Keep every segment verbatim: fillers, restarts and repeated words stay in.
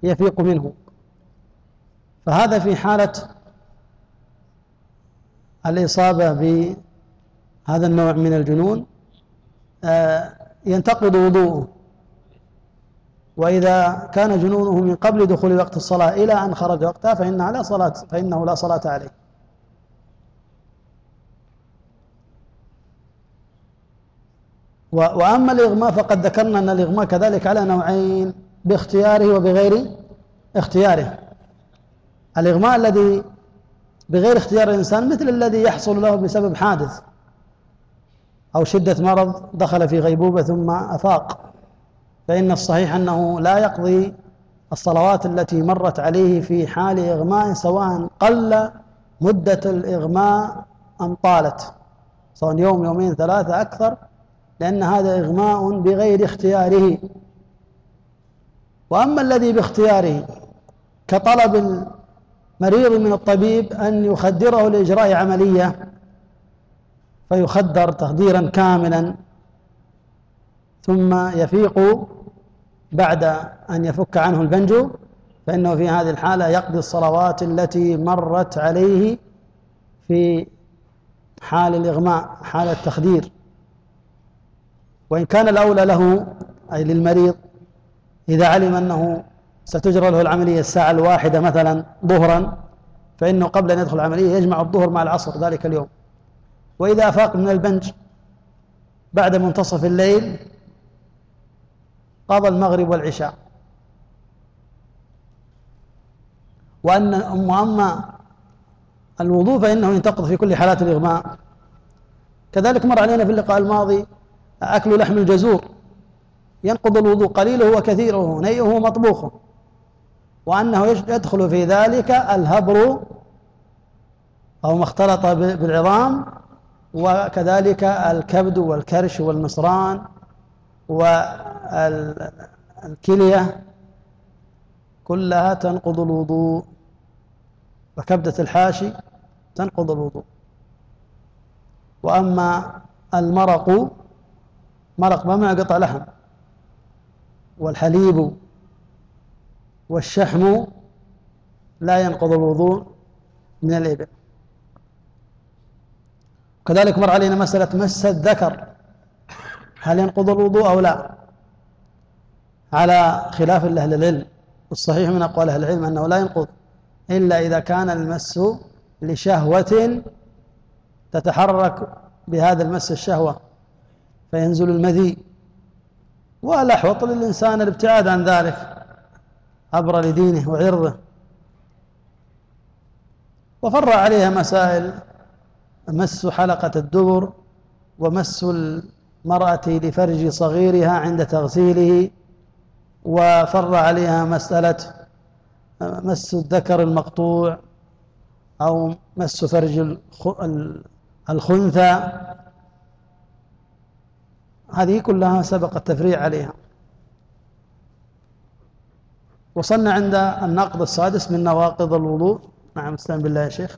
يفيق منه. فهذا في حالة الإصابة بهذا النوع من الجنون ينتقض وضوءه. وإذا كان جنونه من قبل دخول وقت الصلاة إلى أن خرج وقتها فإنه لا صلاة فإنه لا صلاة عليه. وأما الإغماء فقد ذكرنا أن الإغماء كذلك على نوعين، باختياره وبغير اختياره. الإغماء الذي بغير اختيار الإنسان مثل الذي يحصل له بسبب حادث أو شدة مرض دخل في غيبوبة ثم أفاق، فإن الصحيح أنه لا يقضي الصلوات التي مرت عليه في حال إغماء، سواء قل مدة الإغماء أم طالت، سواء يوم يومين ثلاثة أكثر، لأن هذا إغماء بغير اختياره. وأما الذي باختياره كطلب المريض من الطبيب أن يخدره لإجراء عملية فيخدر تخديرا كاملا ثم يفيق بعد أن يفك عنه البنجو، فإنه في هذه الحالة يقضي الصلوات التي مرت عليه في حال الإغماء، حال التخدير. وإن كان الأولى له أي للمريض إذا علم أنه ستجرى له العملية الساعة الواحدة مثلا ظهرا، فإنه قبل أن يدخل العملية يجمع الظهر مع العصر ذلك اليوم. وإذا أفاق من البنج بعد منتصف الليل قضى المغرب والعشاء. وأن أما الوضوء فإنه ينتقض في كل حالات الإغماء. كذلك مر علينا في اللقاء الماضي أكل لحم الجزور ينقض الوضوء، قليله وكثيره، نيئه ومطبوخه، وأنه يدخل في ذلك الهبر أو ما اختلط بالعظام، وكذلك الكبد والكرش والمصران والكلية كلها تنقض الوضوء، وكبدة الحاشي تنقض الوضوء. وأما المرق، مرق بمعنى قطع لحم، والحليب والشحم لا ينقض الوضوء من الإبل. كذلك مر علينا مسألة مس الذكر، هل ينقض الوضوء أو لا، على خلاف أهل العلم. والصحيح من أقوال أهل العلم أنه لا ينقض إلا إذا كان المس لشهوة تتحرك بهذا المس الشهوة فينزل المذي، والأحوط للإنسان الابتعاد عن ذلك عبر لدينه وعرضه. وفر عليها مسائل مس حلقة الدبر، ومس المرأة لفرج صغيرها عند تغسيله، وفر عليها مسألة مس الذكر المقطوع أو مس فرج الخنثى، هذه كلها سبق التفريع عليها. وصلنا عند النقض السادس من نواقض الوضوء. نعم، استعن بالله يا شيخ.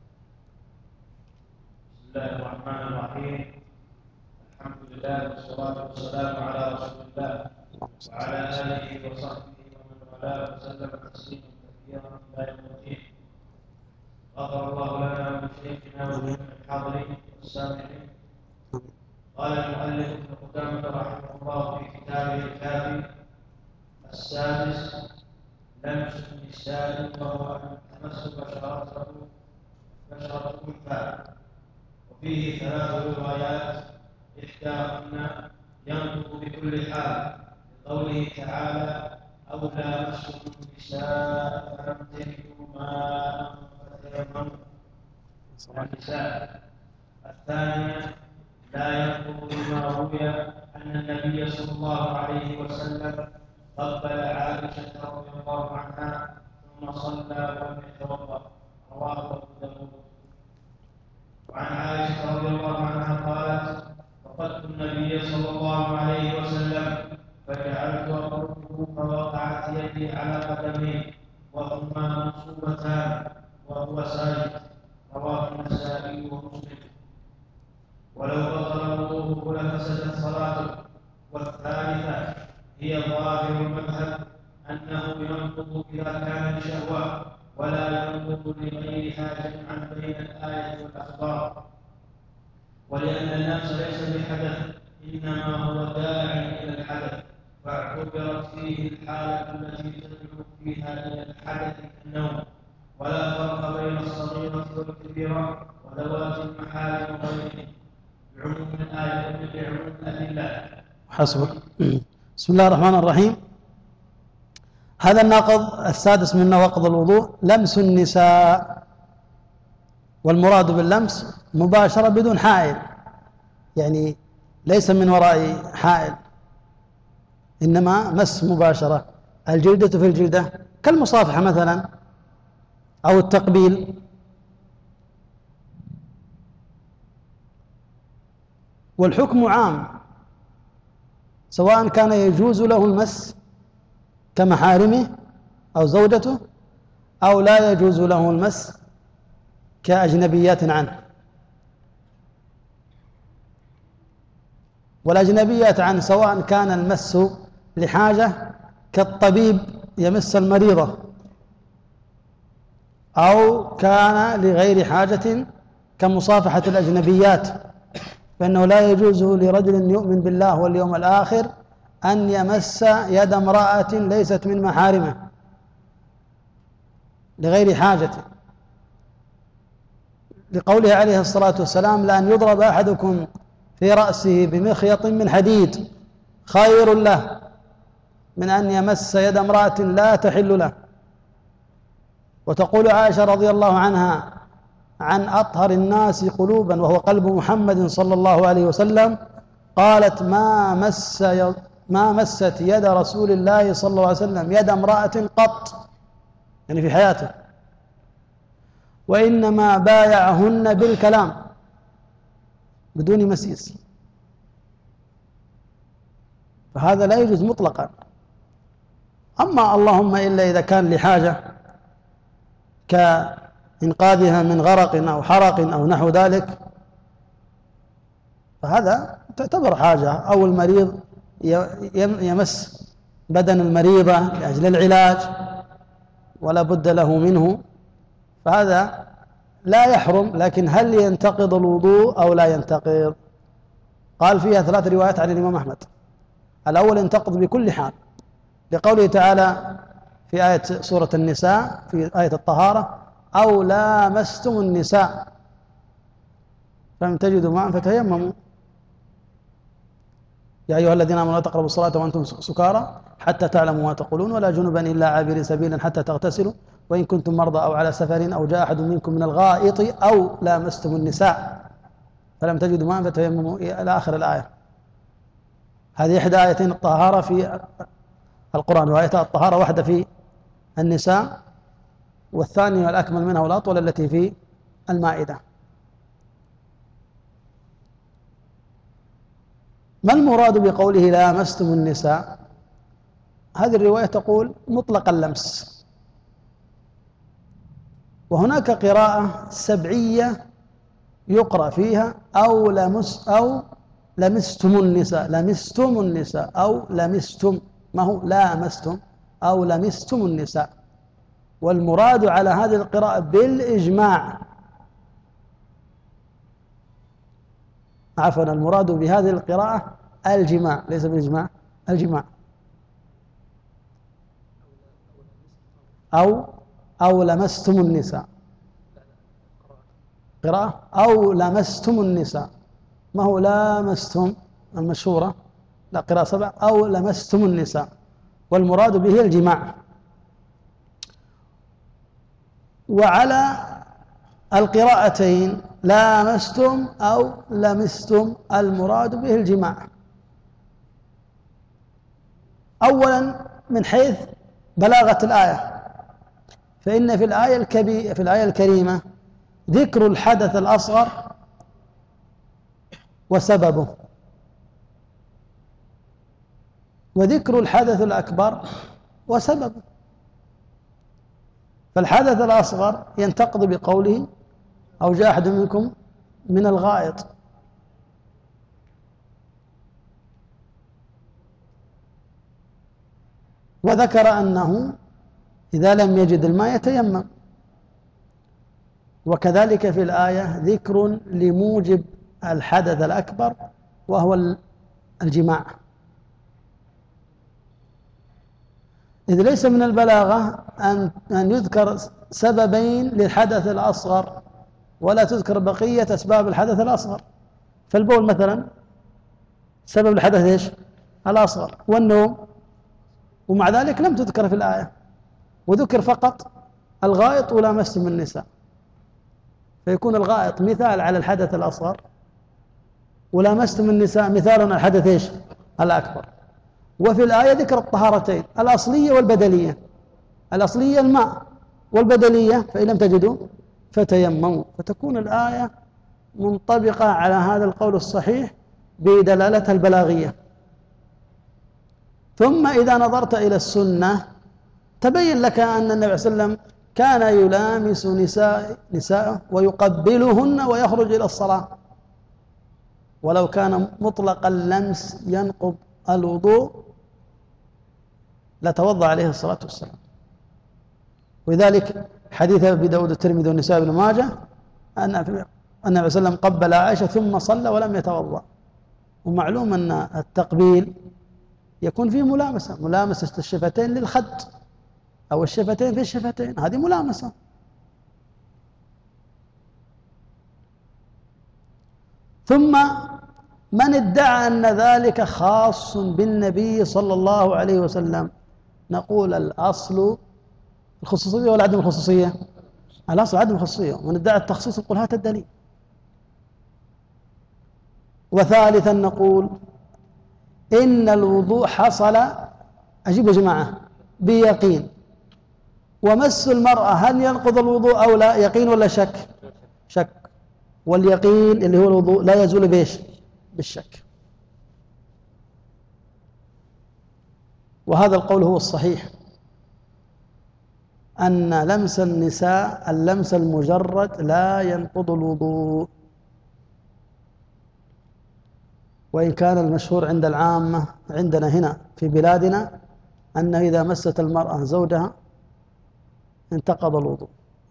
بسم الله الرحمن الرحيم. الحمد لله والصلاة والسلام على رسول الله وعلى آله وصحبه ومن والاه وسلم تسليما كثيرا إلى يوم الدين. غفر الله لنا ولشيخنا ولجميع الحاضرين والسامعين. قال المؤلف ابن قدامة رحمه الله في كتابه الكافي: السادس لمس النساء، وهو أن تمس بشرته بشرة أنثى. وفيه ثلاث روايات، إحداهن ينطق بكل حال لقوله تعالى: أو لامستم النساء فلم تجدوا ماء فتيمموا النساء. الثانية لا ينطق بما روي أن النبي صلى الله عليه وسلم قبل عائشة رضي الله عنها ثم صلى ولم يتوضأ، رواه أبو داود. وعن عائشة رضي الله عنها قالت: فقدت النبي صلى الله عليه وسلم فجعلت أقربه فوقعت يدي على قدميه وهما منصوبتان وهو ساجد، رواه النسائي ومسلم. ولو بطل وضوءه لفسدت صلاته. والثالثة هي ظاهر المذهب أنه ينقض إذا كان لشهوة ولا ينقض لغير حاجة عن بين الآية والأخبار، ولأن النفس ليس بحدث إنما هو داع إلى الحدث، فاعتبرت فيه الحالة التي تدعو فيها إلى الحدث كالنوم، ولا فرق بين الصغيرة والكبيرة وذوات المحارم وغيرهم بعموم الآية بعموم الأدلة. حسبك. بسم الله الرحمن الرحيم. هذا الناقض السادس من نواقض الوضوء لمس النساء، والمراد باللمس مباشرة بدون حائل، يعني ليس من وراء حائل، إنما مس مباشرة، الجلدة في الجلدة كالمصافحة مثلا أو التقبيل. والحكم عام سواء كان يجوز له المس كمحارمه أو زوجته، أو لا يجوز له المس كأجنبيات عنه. والأجنبيات عنه سواء كان المس لحاجة كالطبيب يمس المريضة، أو كان لغير حاجة كمصافحة الأجنبيات، فإنه لا يجوز لرجل يؤمن بالله واليوم الآخر أن يمس يد امرأة ليست من محارمه لغير حاجة، لقوله عليه الصلاة والسلام: لأن يضرب أحدكم في رأسه بمخيط من حديد خير له من أن يمس يد امرأة لا تحل له. وتقول عائشة رضي الله عنها عن أطهر الناس قلوبا وهو قلب محمد صلى الله عليه وسلم، قالت: ما مس ما مست يد رسول الله صلى الله عليه وسلم يد امرأة قط، يعني في حياته، وإنما بايعهن بالكلام بدون مسيس. فهذا لا يجوز مطلقا. أما اللهم إلا إذا كان لحاجة كإنقاذها من غرق أو حرق أو نحو ذلك، فهذا تعتبر حاجة، أو المريض يمس بدن المريضة لأجل العلاج ولا بد له منه، فهذا لا يحرم. لكن هل ينتقض الوضوء أو لا ينتقض؟ قال فيها ثلاث روايات عن الإمام أحمد. الأول ينتقض بكل حال، لقوله تعالى في آية سورة النساء في آية الطهارة: أو لامستم النساء فلم تجدوا ماء فتيمموا. يا أيها الذين آمنوا لا تقربوا الصلاة وأنتم سكارى حتى تعلموا ما تقولون ولا جنبا إلا عابري سبيلا حتى تغتسلوا وإن كنتم مرضى أو على سفر أو جاء أحد منكم من الغائط أو لامستم النساء فلم تجدوا ماء فتيمموا إلى آخر الآية. هذه إحدى آيتين الطهارة في القرآن، وآية الطهارة واحدة في النساء، والثانية الأكمل منها والأطول التي في المائدة. ما المراد بقوله لامستم النساء؟ هذه الرواية تقول مطلق اللمس، وهناك قراءة سبعية يقرأ فيها أو لمس أو لمستم النساء، لمستم النساء أو لمستم، ما هو لامستم أو لمستم النساء. والمراد على هذه القراءة بالإجماع، عفوا المراد بهذه القراءة الجماع، ليس بالإجماع، الجماع. أو أو لمستم النساء، قراءة أو لمستم النساء، ما هو لامستم المشهورة، لا قراءة سبع، أو لمستم النساء، والمراد به الجماع. وعلى القراءتين لامستم أو لمستم المراد به الجماع. أولا من حيث بلاغة الآية، فإن في الآية الكبيرة في الآية الكريمة ذكر الحدث الأصغر وسببه، وذكر الحدث الأكبر وسببه. فالحدث الأصغر ينتقض بقوله أو جاء أحد منكم من الغائط، وذكر أنه إذا لم يجد الماء يتيمم. وكذلك في الآية ذكر لموجب الحدث الأكبر وهو الجماع، إذ ليس من البلاغة أن أن يذكر سببين للحدث الأصغر ولا تذكر بقية أسباب الحدث الأصغر. فالبول مثلا سبب الحدث إيش؟ الأصغر، والنوم، ومع ذلك لم تذكر في الآية، وذكر فقط الغائط ولامستم النساء، فيكون الغائط مثال على الحدث الأصغر، ولامستم النساء مثال على الحدث إيش؟ الأكبر. وفي الآية ذكر الطهارتين الأصلية والبدلية، الأصلية الماء، والبدلية فإن لم تجدوا فتيمموا، فتكون الآية منطبقة على هذا القول الصحيح بدلالتها البلاغية. ثم إذا نظرت إلى السنة تبين لك أن النبي صلى الله عليه وسلم كان يلامس نساء نساءه ويقبلهن ويخرج إلى الصلاة، ولو كان مطلق اللمس ينقض الوضوء لتوضأ عليه الصلاة والسلام. ولذلك حديث أبي داود الترمذي والنسائي بن ماجه أن النبي صلى الله عليه وسلم قبل عائشة ثم صلى ولم يتوضأ. ومعلوم أن التقبيل يكون فيه ملامسة، ملامسة الشفتين للخد أو الشفتين في الشفتين، هذه ملامسة. ثم من ادعى أن ذلك خاص بالنبي صلى الله عليه وسلم، نقول الأصل الخصوصية ولا عدم الخصوصية؟ الأصل عدم الخصوصية، ومن ادعى التخصيص نقول هات الدليل. وثالثا نقول إن الوضوء حصل، أجيب يا جماعة، بيقين، ومس المرأة هل ينقض الوضوء أو لا؟ يقين ولا شك؟ شك، واليقين اللي هو الوضوء لا يزول بإيش؟ بالشك. وهذا القول هو الصحيح، أن لمس النساء اللمس المجرد لا ينقض الوضوء. وإن كان المشهور عند العامة عندنا هنا في بلادنا أنه إذا مست المرأة زوجها انتقض الوضوء.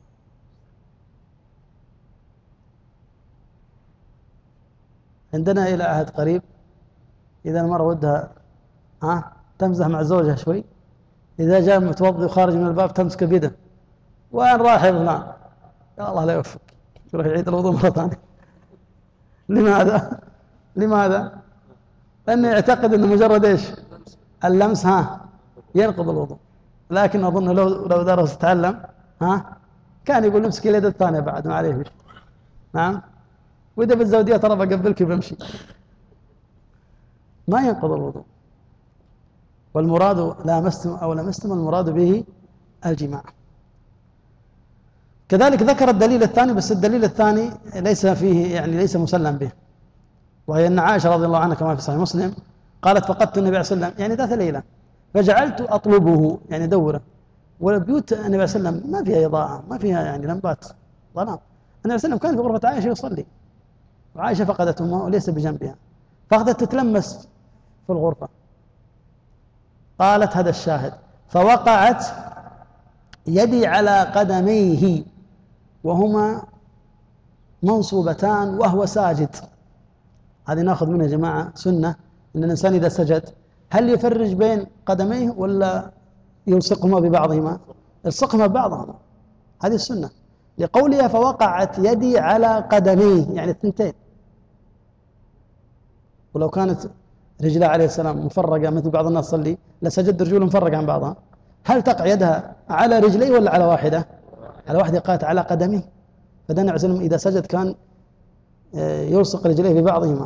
عندنا إلى عهد قريب إذا المرأة ودها ها تمزح مع زوجها شوي، إذا جاء متوضي وخارج من الباب تمسك بيده، وين راح يا فلان؟ يا الله لا يوفق، يروح يعيد الوضوء مرة ثانية. لماذا؟ لماذا؟ لأنه يعتقد أنه مجرد إيش؟ اللمس ها ينقض الوضوء. لكن أظن لو لو درس تعلم ها كان يقول امسك اليد الثانية بعد ما عليه. نعم، وإذا بالزودية ترى بقبلك بمشي، ما ينقض الوضوء. والمراد لامستم أو لمستم المراد به الجماع. كذلك ذكر الدليل الثاني، بس الدليل الثاني ليس فيه يعني ليس مسلم به، وهي أن عائشة رضي الله عنها كما في صحيح مسلم قالت فقدت النبي صلى الله عليه وسلم يعني ذات ليلة فجعلت أطلبه يعني دوره، والبيوت النبي صلى الله عليه وسلم ما فيها إضاءة، ما فيها يعني لمبات، ظلام. النبي صلى الله عليه وسلم كان في غرفة عائشة يصلي، وعائشة فقدت أمه وليس بجنبها، فأخذت تتلمس في الغرفة. قالت هذا الشاهد، فوقعت يدي على قدميه وهما منصوبتان وهو ساجد. هذه ناخذ منها يا جماعة سنة، أن الإنسان إذا سجد هل يفرج بين قدميه ولا يلصقهما ببعضهما؟ يلصقهما ببعضهما، هذه السنة، لقولها فوقعت يدي على قدميه يعني الثنتين. ولو كانت رجلها عليه السلام مفرقة مثل بعض الناس صلي لسجد رجوله مفرقة عن بعضها، هل تقع يدها على رجليه ولا على واحدة؟ على واحدة، قالت على قدميه. فدنا عليه السلام إذا سجد كان يلصق رجليه ببعضهما،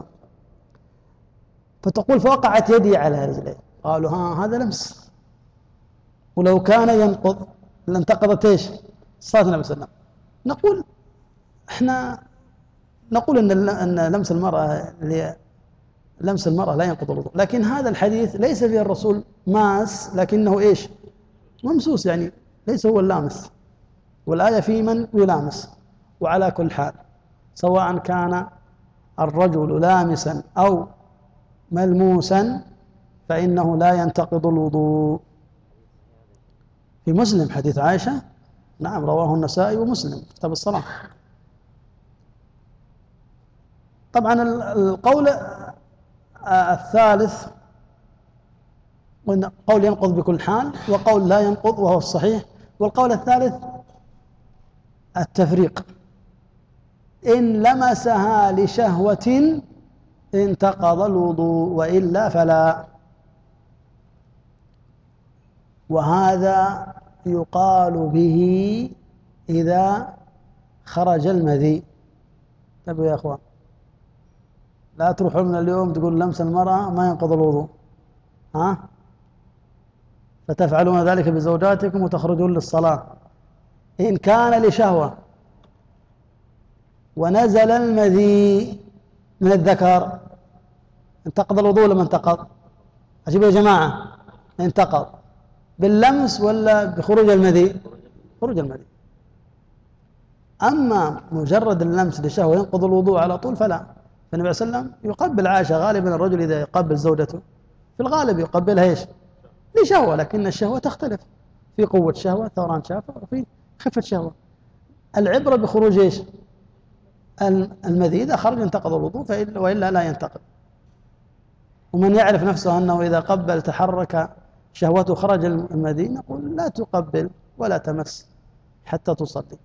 فتقول فوقعت يدي على رجليه، قالوا ها هذا لمس، ولو كان ينقض لانتقضت ايش؟ صلاة النبي صلى الله عليه وسلم. نقول احنا نقول ان ان لمس المرأة لمس المرأة لا ينقض الوضوء، لكن هذا الحديث ليس فيه الرسول ماس لكنه ايش؟ ممسوس، يعني ليس هو اللامس، والآية في من يلامس. وعلى كل حال سواء كان الرجل لامسا أو ملموسا فإنه لا ينتقض الوضوء. في مسلم حديث عائشة، نعم رواه النسائي ومسلم في كتاب الصلاة. طبعا القول الثالث قول ينقض بكل حال، وقول لا ينقض وهو الصحيح. والقول الثالث التفريق، إن لمسها لشهوة انتقض الوضوء وإلا فلا. وهذا يقال به إذا خرج المذي. طيب يا أخوان، لا تروحوا من اليوم تقول لمس المرأة ما ينقض الوضوء، ها؟ فتفعلون ذلك بزوجاتكم وتخرجون للصلاة. إن كان لشهوة ونزل المذي من الذكر انتقض الوضوء لما انتقض؟ أجيب يا جماعة، انتقض باللمس ولا بخروج المذي؟ خروج المذي. أما مجرد اللمس لشهوة ينقض الوضوء على طول فلا. فالنبي صلى الله عليه وسلم يقبل عائشة. غالبا الرجل إذا يقبل زوجته في الغالب يقبلها إيش؟ لشهوة، لكن الشهوة تختلف، في قوة شهوة، ثوران شهوة، وفي خفة شهوة. العبرة بخروج إيش؟ المذي. إذا خرج انتقض الوضوء وإلا لا ينتقض. ومن يعرف نفسه أنه إذا قبل تحرك شهوته خرج المذي نقول لا تقبل ولا تمس حتى تصلي.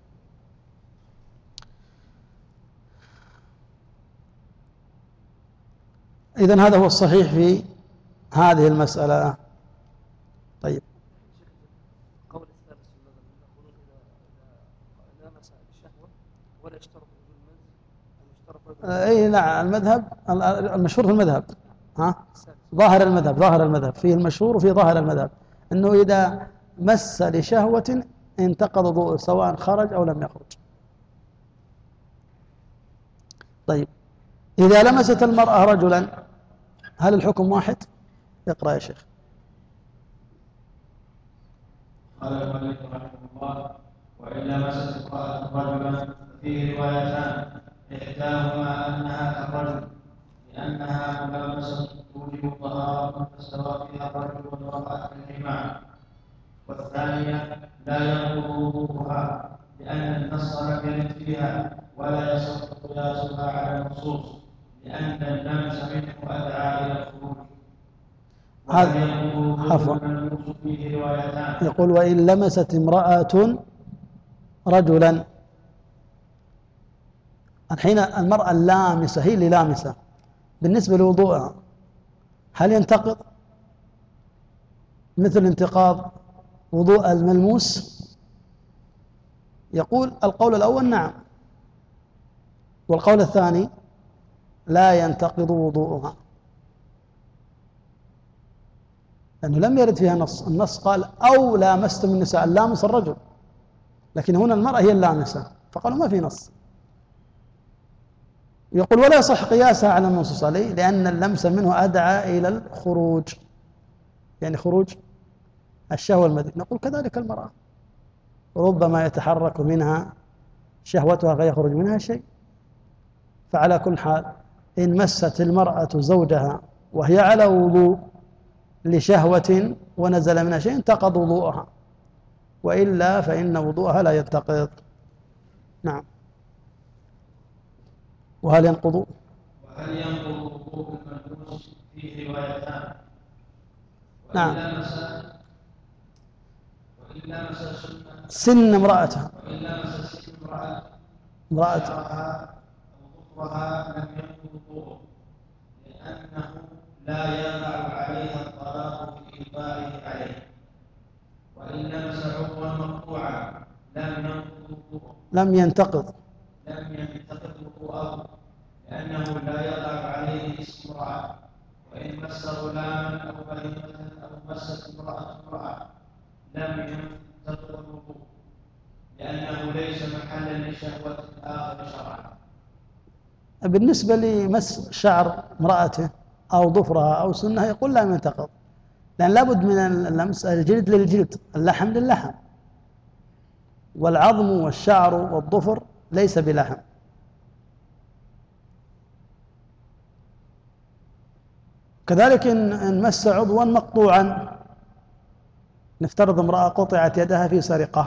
إذن هذا هو الصحيح في هذه المسألة. طيب، قول الثالث يقولون إذا لمس الشهوة ولا يشترط المذ المشترط. أي نعم، المذهب المشهور في المذهب، ها، ظاهر المذهب، ظاهر المذهب فيه المشهور وفيه ظاهر المذهب أنه إذا مس لشهوة انتقض وضوءه سواء خرج أو لم يخرج. طيب، إذا لمست المرأة رجلا هل الحكم واحد؟ اقرأ يا شيخ. قال المؤلف رحمه الله: وإن لمست امرأة رجلا فيه روايتان، إحداهما أنها كالرجل لأنها ملامسة توجب طهارة فاستوى فيها الرجل والمرأة كالجماع، والثانية لا ينقض وضوءها لأن النص لم يرد فيها ولا يصح قياسها على النصوص لأن اللمس منه أدعى إلى الخروج. عفوا، يقول وإن لمست امرأة رجلا. الحين المرأة اللامسة هي اللي لامسة بالنسبة لوضوءها هل ينتقض مثل انتقاض وضوء الملموس؟ يقول القول الأول نعم، والقول الثاني لا ينتقض وضوءها، لأنه لم يرد فيها نص. النص قال أو لامستم النساء، اللامس الرجل، لكن هنا المرأة هي اللامسة، فقالوا ما في نص. يقول ولا يصح قياسها على النصوص عليه لأن اللمس منه أدعى إلى الخروج، يعني خروج الشهوة المذي. نقول كذلك المرأة ربما يتحرك منها شهوتها فيخرج منها شيء. فعلى كل حال إن مست المرأة زوجها وهي على وضوء لشهوة ونزل منها شيء انتقض وضوءها، وإلا فإن وضوءها لا ينتقض. نعم. وهل ينقض وهل ينقض وضوء الملموس فيه روايتان. نعم. وإن لمس سن امرأتها وإن لمس سن امرأة امرأتها أو ظفرها لم ينقض وضوءه لأنه لا يقع عليها الطلاق بإيقاعه عليه. وإن لمس عضوا مقطوعا لم ينقض وضوءه لم ينتقض لم ينتقض وضوءه لأنه لا يقع عليه اسم امرأة. وإن مس غلاما أو بهيمة أو مست امرأة امرأة لم ينتقض الوضوء لأنه ليس محلا لشهوة آخر شرعا. بالنسبة لمس شعر امرأته أو ضفرها أو سنها يقول لا ينتقض، لأن لابد من اللمس الجلد للجلد، اللحم للحم، والعظم والشعر والضفر ليس بلحم. كذلك إن مس عضوا مقطوعا نفترض امرأة قطعت يدها في سرقة،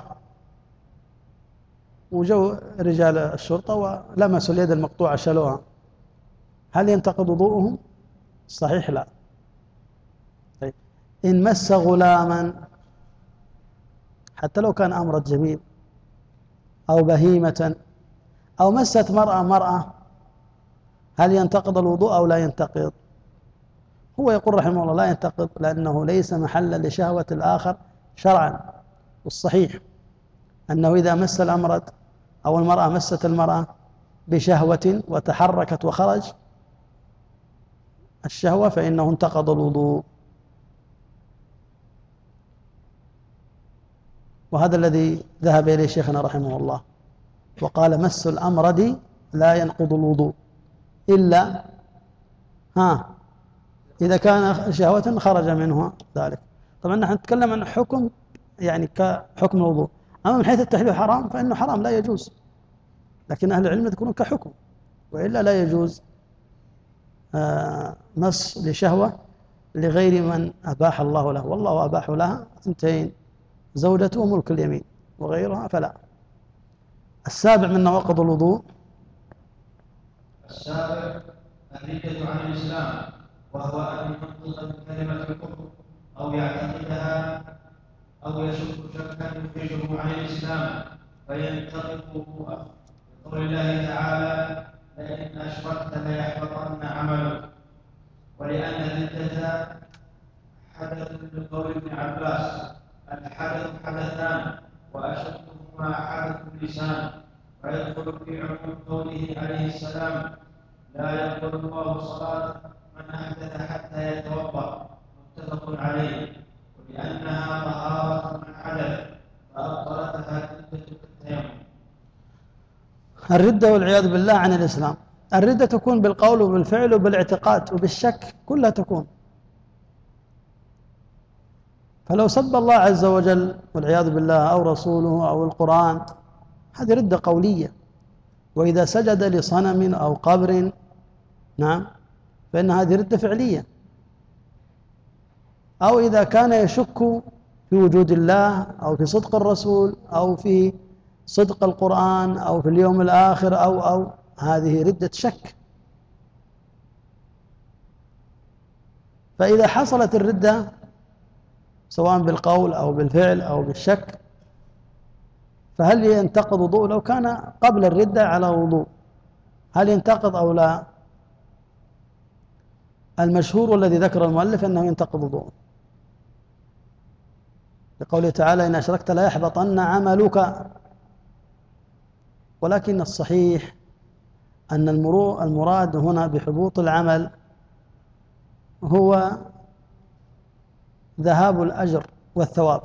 وجو رجال الشرطة ولمسوا اليد المقطوعة شالوها، هل ينتقض وضوءهم؟ صحيح لا. طيب إن مس غلاما حتى لو كان أمرد جميل أو بهيمة أو مست مرأة مرأة، هل ينتقض الوضوء أو لا ينتقض؟ هو يقول رحمه الله لا ينتقض، لأنه ليس محلا لشهوة الآخر شرعا. والصحيح أنه إذا مس الأمرد أو المرأة مست المرأة بشهوة وتحركت وخرج الشهوة فإنه انتقض الوضوء. وهذا الذي ذهب إليه شيخنا رحمه الله، وقال مس الأمرد لا ينقض الوضوء إلا ها إذا كان شهوة خرج منها ذلك. طبعا نحن نتكلم عن حكم يعني كحكم الوضوء، أما من حيث التحليل حرام فإنه حرام لا يجوز، لكن أهل العلم يذكرون كحكم، وإلا لا يجوز مس لشهوة لغير من أباح الله له، والله أباح لها اثنتين، زوجته وملك اليمين، وغيرها فلا. السابع من نواقض الوضوء السابع الردة عن الإسلام، وهو أن ينطق بكلمة الكفر أو يعتقدها أو يشك شكا يخرجه عن الإسلام فينتقض وضوءه، بقول الله تعالى لئن أشركت ليحبطن عملك. ولأن الردة حدث بقول ابن عباس الحدث حدثان وأشدهما حدث اللسان، ويدخل في عموم قوله عليه السلام لا يقبل الله صلاة من أحدث حتى يتوضأ، متفق عليه. ولأنها طهارة من حدث فأبطلتها الردة كالتيمم. الردة والعياذ بالله عن الإسلام. الردة تكون بالقول وبالفعل وبالاعتقاد وبالشك، كلها تكون. فلو سب الله عز وجل والعياذ بالله أو رسوله أو القرآن هذه ردة قولية. وإذا سجد لصنم أو قبر نعم فإن هذه ردة فعلية. أو إذا كان يشك في وجود الله أو في صدق الرسول أو في صدق القرآن أو في اليوم الآخر أو أو هذه ردة شك. فإذا حصلت الردة سواء بالقول أو بالفعل أو بالشك فهل ينتقض وضوء؟ لو كان قبل الردة على وضوء هل ينتقض أو لا؟ المشهور والذي ذكر المؤلف أنه ينتقض وضوء، لقوله تعالى إن أشركت لا يحبطن عملك. ولكن الصحيح أن المراد هنا بحبوط العمل هو ذهاب الأجر والثواب،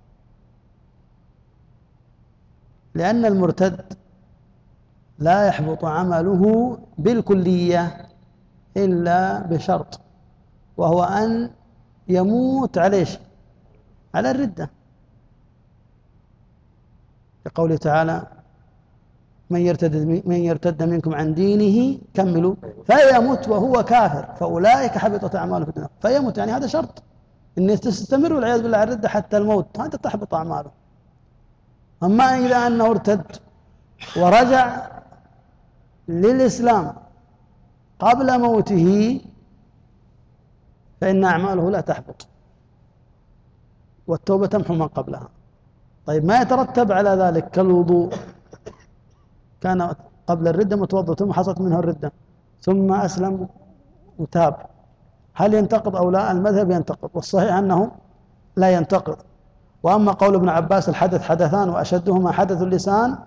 لأن المرتد لا يحبط عمله بالكلية إلا بشرط، وهو أن يموت على إيش؟ على الردة، لقوله تعالى من يرتد من يرتد منكم عن دينه كملوا فيموت وهو كافر فأولئك حبطت أعماله في الدنيا. فيموت يعني هذا شرط إن تستمر والعياذ بالله على الردة حتى الموت، هذا تحبط أعماله. أما إذا أنه ارتد ورجع للإسلام قبل موته فإن أعماله لا تحبط، والتوبة تمحو من قبلها. طيب ما يترتب على ذلك كالوضوء، كان قبل الردة متوضئ ثم حصلت منه الردة ثم أسلم وتاب، هل ينتقض أو لا؟ المذهب ينتقض، والصحيح أنه لا ينتقض. وأما قول ابن عباس الحدث حدثان وأشدهما حدث اللسان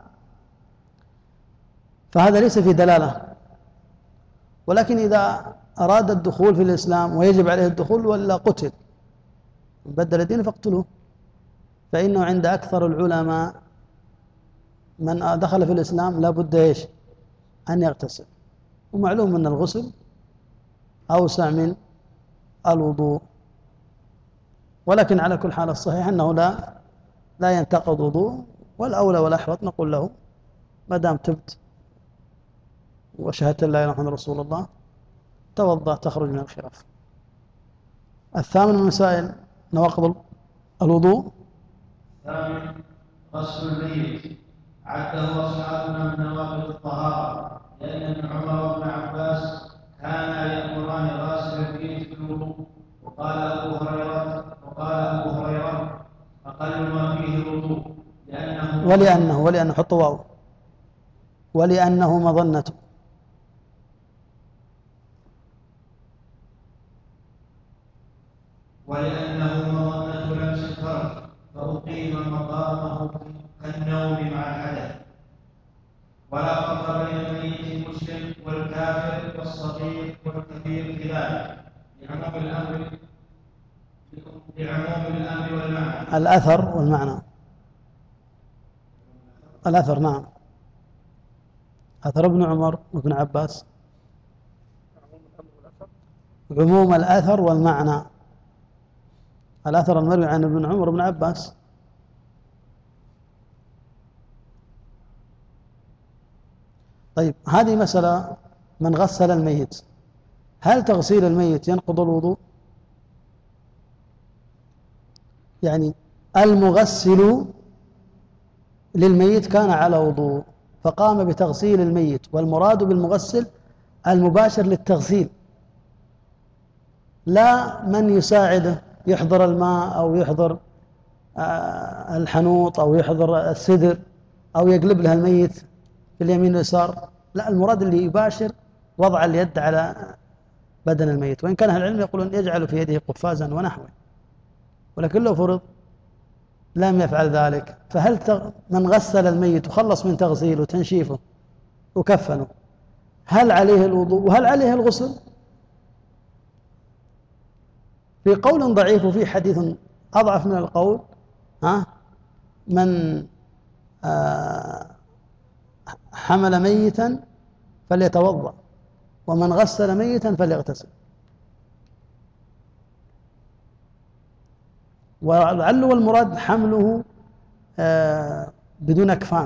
فهذا ليس في دلالة، ولكن إذا أراد الدخول في الإسلام ويجب عليه الدخول ولا قتل بدل دينه فاقتلوه، فإنه عند أكثر العلماء من دخل في الإسلام لا بد إيش؟ أن يغتسل، ومعلوم أن الغسل أوسع من الوضوء. ولكن على كل حال الصحيح أنه لا لا ينتقض وضوء، والأولى والأحوط نقول له ما دام تبت وشهدت لا إله إلا محمد رسول الله توضأ تخرج من الخلاف. الثامن من مسائل نواقض الوضوء. ثامن غسل الميت عده أصحابنا من نواقض الطهارة، لأن ابن عمر وابن عباس كانا يأمران غاسل الميت بالوضوء. وقال أبو هريرة وقال أبو هريرة أقل ما فيه الوضوء لأنه ولأنه ولأنه حطوا واو ولأنه مظنة ولأنه مظنة لمس الفرج فأقيم مقامه كالنوم مع الحدث. ولا فرق بين الميت المسلم والكافر والصغير والكبير في ذلك لعموم الأمر لعموم الأمر والمعنى. الأثر والمعنى. الأثر نعم، أثر ابن عمر وابن عباس، عموم الأثر والمعنى. الأثر المروي عن ابن عمر وابن عباس. طيب هذه مسألة من غسل الميت، هل تغسيل الميت ينقض الوضوء؟ يعني المغسل للميت كان على وضوء فقام بتغسيل الميت، والمراد بالمغسل المباشر للتغسيل، لا من يساعده يحضر الماء أو يحضر الحنوط أو يحضر السدر أو يقلب لها الميت في اليمين واليسار، لا، المراد اللي يباشر وضع اليد على بدن الميت. وإن كان أهل العلم يقولون يجعل في يده قفازا ونحوه، ولكن لو فرض لم يفعل ذلك، فهل من غسل الميت وخلص من تغسيله وتنشيفه وكفنه هل عليه الوضوء وهل عليه الغسل؟ في قول ضعيف وفي حديث أضعف من القول. ها من آه حمل ميتا فليتوضأ ومن غسل ميتا فليغتسل. ولعله والمراد حمله آه بدون أكفان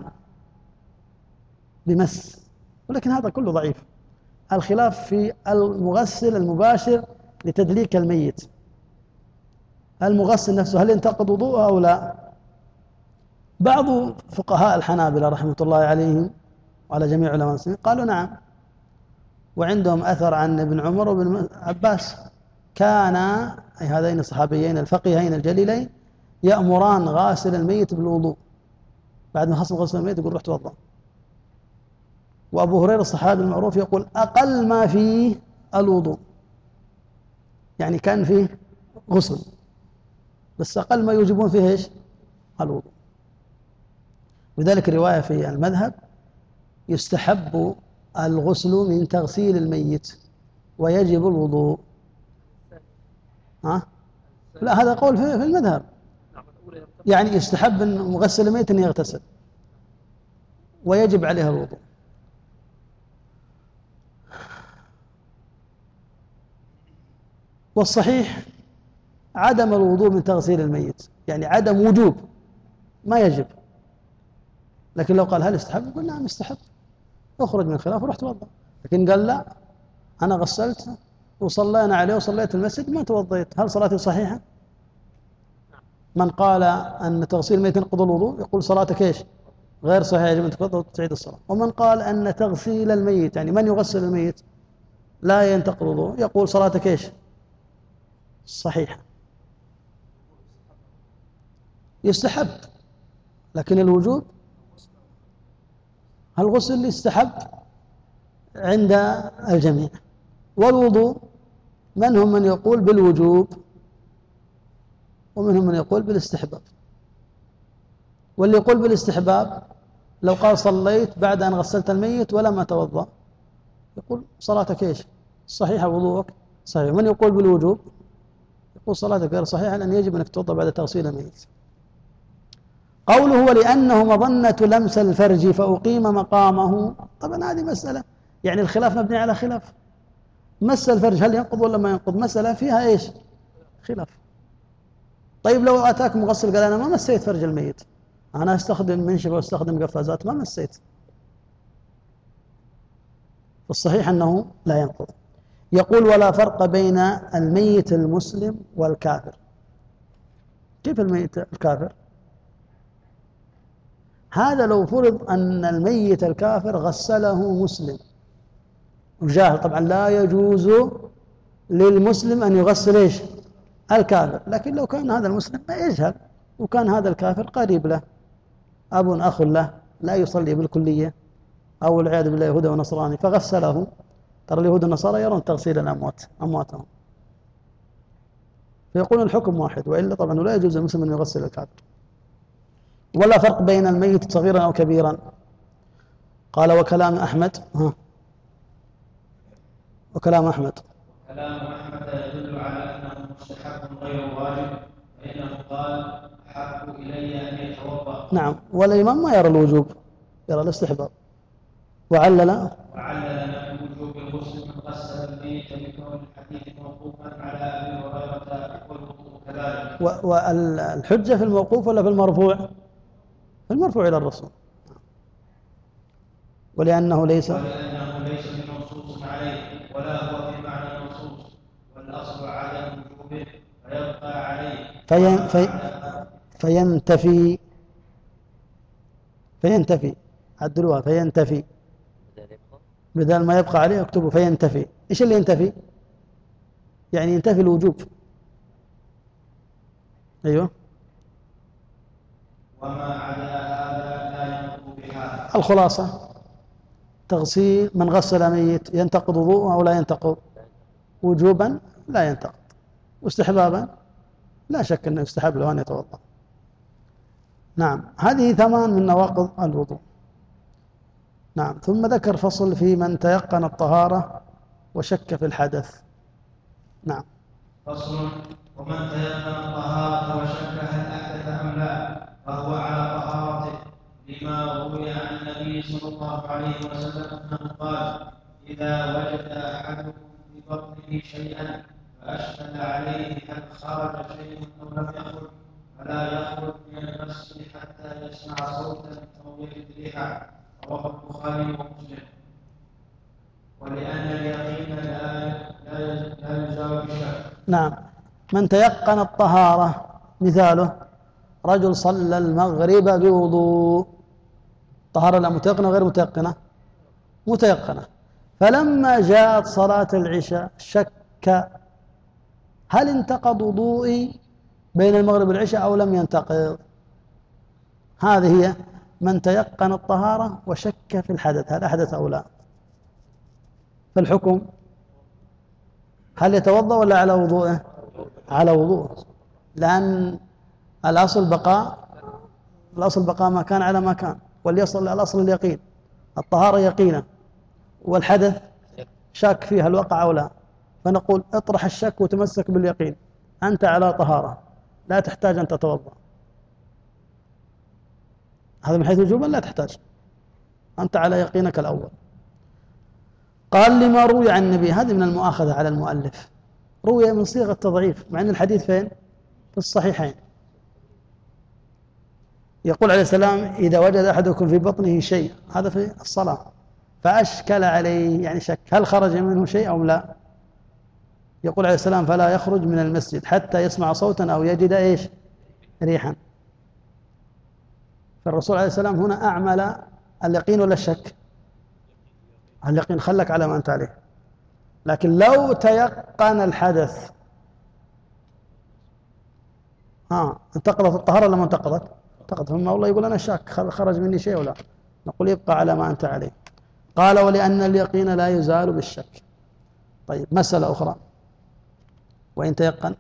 بمس، ولكن هذا كله ضعيف. الخلاف في المغسل المباشر لتدليك الميت، المغسل نفسه هل ينتقض وضوءه أو لا؟ بعض فقهاء الحنابلة رحمة الله عليهم وعلى جميع علماء المسلمين قالوا نعم، وعندهم أثر عن ابن عمر وابن عباس كان أي هذين الصحابيين الفقيهين الجليلين يأمران غاسل الميت بالوضوء، بعد ما خلص غسل الميت يقول روح توضأ. وأبو هريرة الصحابي المعروف يقول أقل ما فيه الوضوء، يعني كان فيه غسل بس أقل ما يوجبون فيه إيش؟ الوضوء. لذلك رواية في المذهب يستحب الغسل من تغسيل الميت ويجب الوضوء. ها؟ لا، هذا قول في المذهب، يعني يستحب أن مغسل الميت أن يغتسل ويجب عليها الوضوء. والصحيح عدم الوضوء من تغسيل الميت، يعني عدم وجوب ما يجب. لكن لو قال هل يستحب؟ قلنا نعم يستحب، اخرج من الخلاف ورحت توضأ. لكن قال لا، أنا غسلت وصلينا عليه وصليت في المسجد ما توضيت، هل صلاتي صحيحة؟ من قال أن تغسيل الميت ينقض الوضوء يقول صلاتك إيش؟ غير صحيحة، يجب أن تتوضأ وتعيد الصلاة. ومن قال أن تغسيل الميت يعني من يغسل الميت لا ينتقض الوضوء يقول صلاتك إيش؟ صحيحة. يستحب، لكن الوجوب الغسل يستحب عند الجميع. والوضوء منهم من يقول بالوجوب ومنهم من يقول بالاستحباب. واللي يقول بالاستحباب لو قال صليت بعد أن غسلت الميت ولم أتوضأ يقول صلاتك إيش؟ صحيحة، وضوءك صحيح. من يقول بالوجوب يقول صلاتك غير صحيحة لأن يجب أنك تتوضأ بعد تغسيل الميت. قوله ولأنه مظنة لمس الفرج فأقيم مقامه، طبعا هذه مسألة يعني الخلاف مبني على خلاف. مس الفرج هل ينقض ولا ما ينقض؟ مسألة فيها إيش؟ خلاف. طيب لو أتاك مغسل قال أنا ما مسيت فرج الميت، أنا أستخدم منشفة واستخدم قفازات ما مسيت، الصحيح أنه لا ينقض. يقول ولا فرق بين الميت المسلم والكافر. كيف الميت الكافر؟ هذا لو فرض أن الميت الكافر غسله مسلم وجاهل، طبعا لا يجوز للمسلم أن يغسل إيش؟ الكافر. لكن لو كان هذا المسلم ما يجهل وكان هذا الكافر قريب له، أب أخ له، لا يصلي بالكلية، أو العياذ بالله يهودي ونصراني فغسله. ترى اليهود والنصارى يرون تغسيل الأموات أمواتهم، فيقولون الحكم واحد، وإلا طبعا لا يجوز للمسلم أن يغسل الكافر. ولا فرق بين الميت صغيرا أو كبيرا. قال وكلام أحمد ها وكلام أحمد كلام أحمد يدل على أنه مستحب غير واجب، فإنه قال أحب إلي أن يتوضأ. نعم، والإمام ما يرى الوجوب، يرى الاستحباب. وعلل وعلل من وجوب الغسل من غسل الميت بكون الحديث موقوفا على أبي هريرة والوضوء كذلك. والحجة في الموقوف ولا في المرفوع؟ في المرفوع إلى الرسول، ولأنه ليس ولأنه ليس بمنصوص عليه ولا هو في معنى المنصوص، والأصل عدم وجوبه فيبقى عليه. في في فينتفي فينتفي عدلوها فينتفي، بدل ما يبقى عليه اكتبوا فينتفي. إيش اللي ينتفي؟ يعني ينتفي الوجوب. أيوه. وما عدا هذا لا ينقض بحال. الخلاصة تغسيل من غسل ميت ينتقض وضوءه أو لا ينتقض؟ وجوبا لا ينتقض، واستحبابا لا شك أنه يستحب له أن يتوضأ. نعم، هذه ثمان من نواقض الوضوء. نعم. ثم ذكر فصل في من تيقن الطهارة وشك في الحدث. نعم. فصل. ومن تيقن الطهارة وشك هل أحدث أم لا فهو على طهارته، لما روي عن النبي صلى الله عليه وسلم أنه قال: إذا وجد أحدكم في بطنه شيئا فأشكل عليه هل خرج شيء أو لم يخرج فلا يخرج من المسجد حتى يسمع صوتا أو يجد ريحا. رواه البخاري ومسلم. ولأن اليقين لا لا يزال بالشك. نعم. من تيقن الطهارة مثاله رجل صلى المغرب بوضوء، طهارة لا متيقنة غير متيقنة؟ متيقنة. فلما جاءت صلاة العشاء شك هل انتقض وضوئي بين المغرب والعشاء أو لم ينتقض. هذه هي من تيقن الطهارة وشك في الحدث، هل أحدث أو لا. فالحكم هل يتوضأ ولا على وضوءه؟ على وضوءه، لأن الأصل بقاء الأصل بقاء ما كان على ما كان، وليصل الأصل اليقين. الطهارة يقينة والحدث شاك فيه هل وقع أو لا، فنقول اطرح الشك وتمسك باليقين، أنت على طهارة لا تحتاج أن تتوضأ. هذا من حيث وجوبا لا تحتاج، أنت على يقينك الأول. قال لما روي عن النبي، هذه من المؤاخذة على المؤلف، روي من صيغة تضعيف مع أن الحديث فين؟ في الصحيحين. يقول عليه السلام: إذا وجد أحدكم في بطنه شيء، هذا في الصلاة، فأشكل عليه يعني شك هل خرج منه شيء أو لا. يقول عليه السلام: فلا يخرج من المسجد حتى يسمع صوتا أو يجد إيش؟ ريحا. فالرسول عليه السلام هنا أعمل اليقين ولا الشك؟ اليقين، خلك على ما أنت عليه. لكن لو تيقن الحدث ها انتقضت الطهارة ولا ما انتقضت؟ انتقضت. ثم الله يقول أنا شاك خرج مني شيء ولا، نقول يبقى على ما أنت عليه. قال: ولأن اليقين لا يزال بالشك. طيب، مسألة أخرى، وإن تيقن.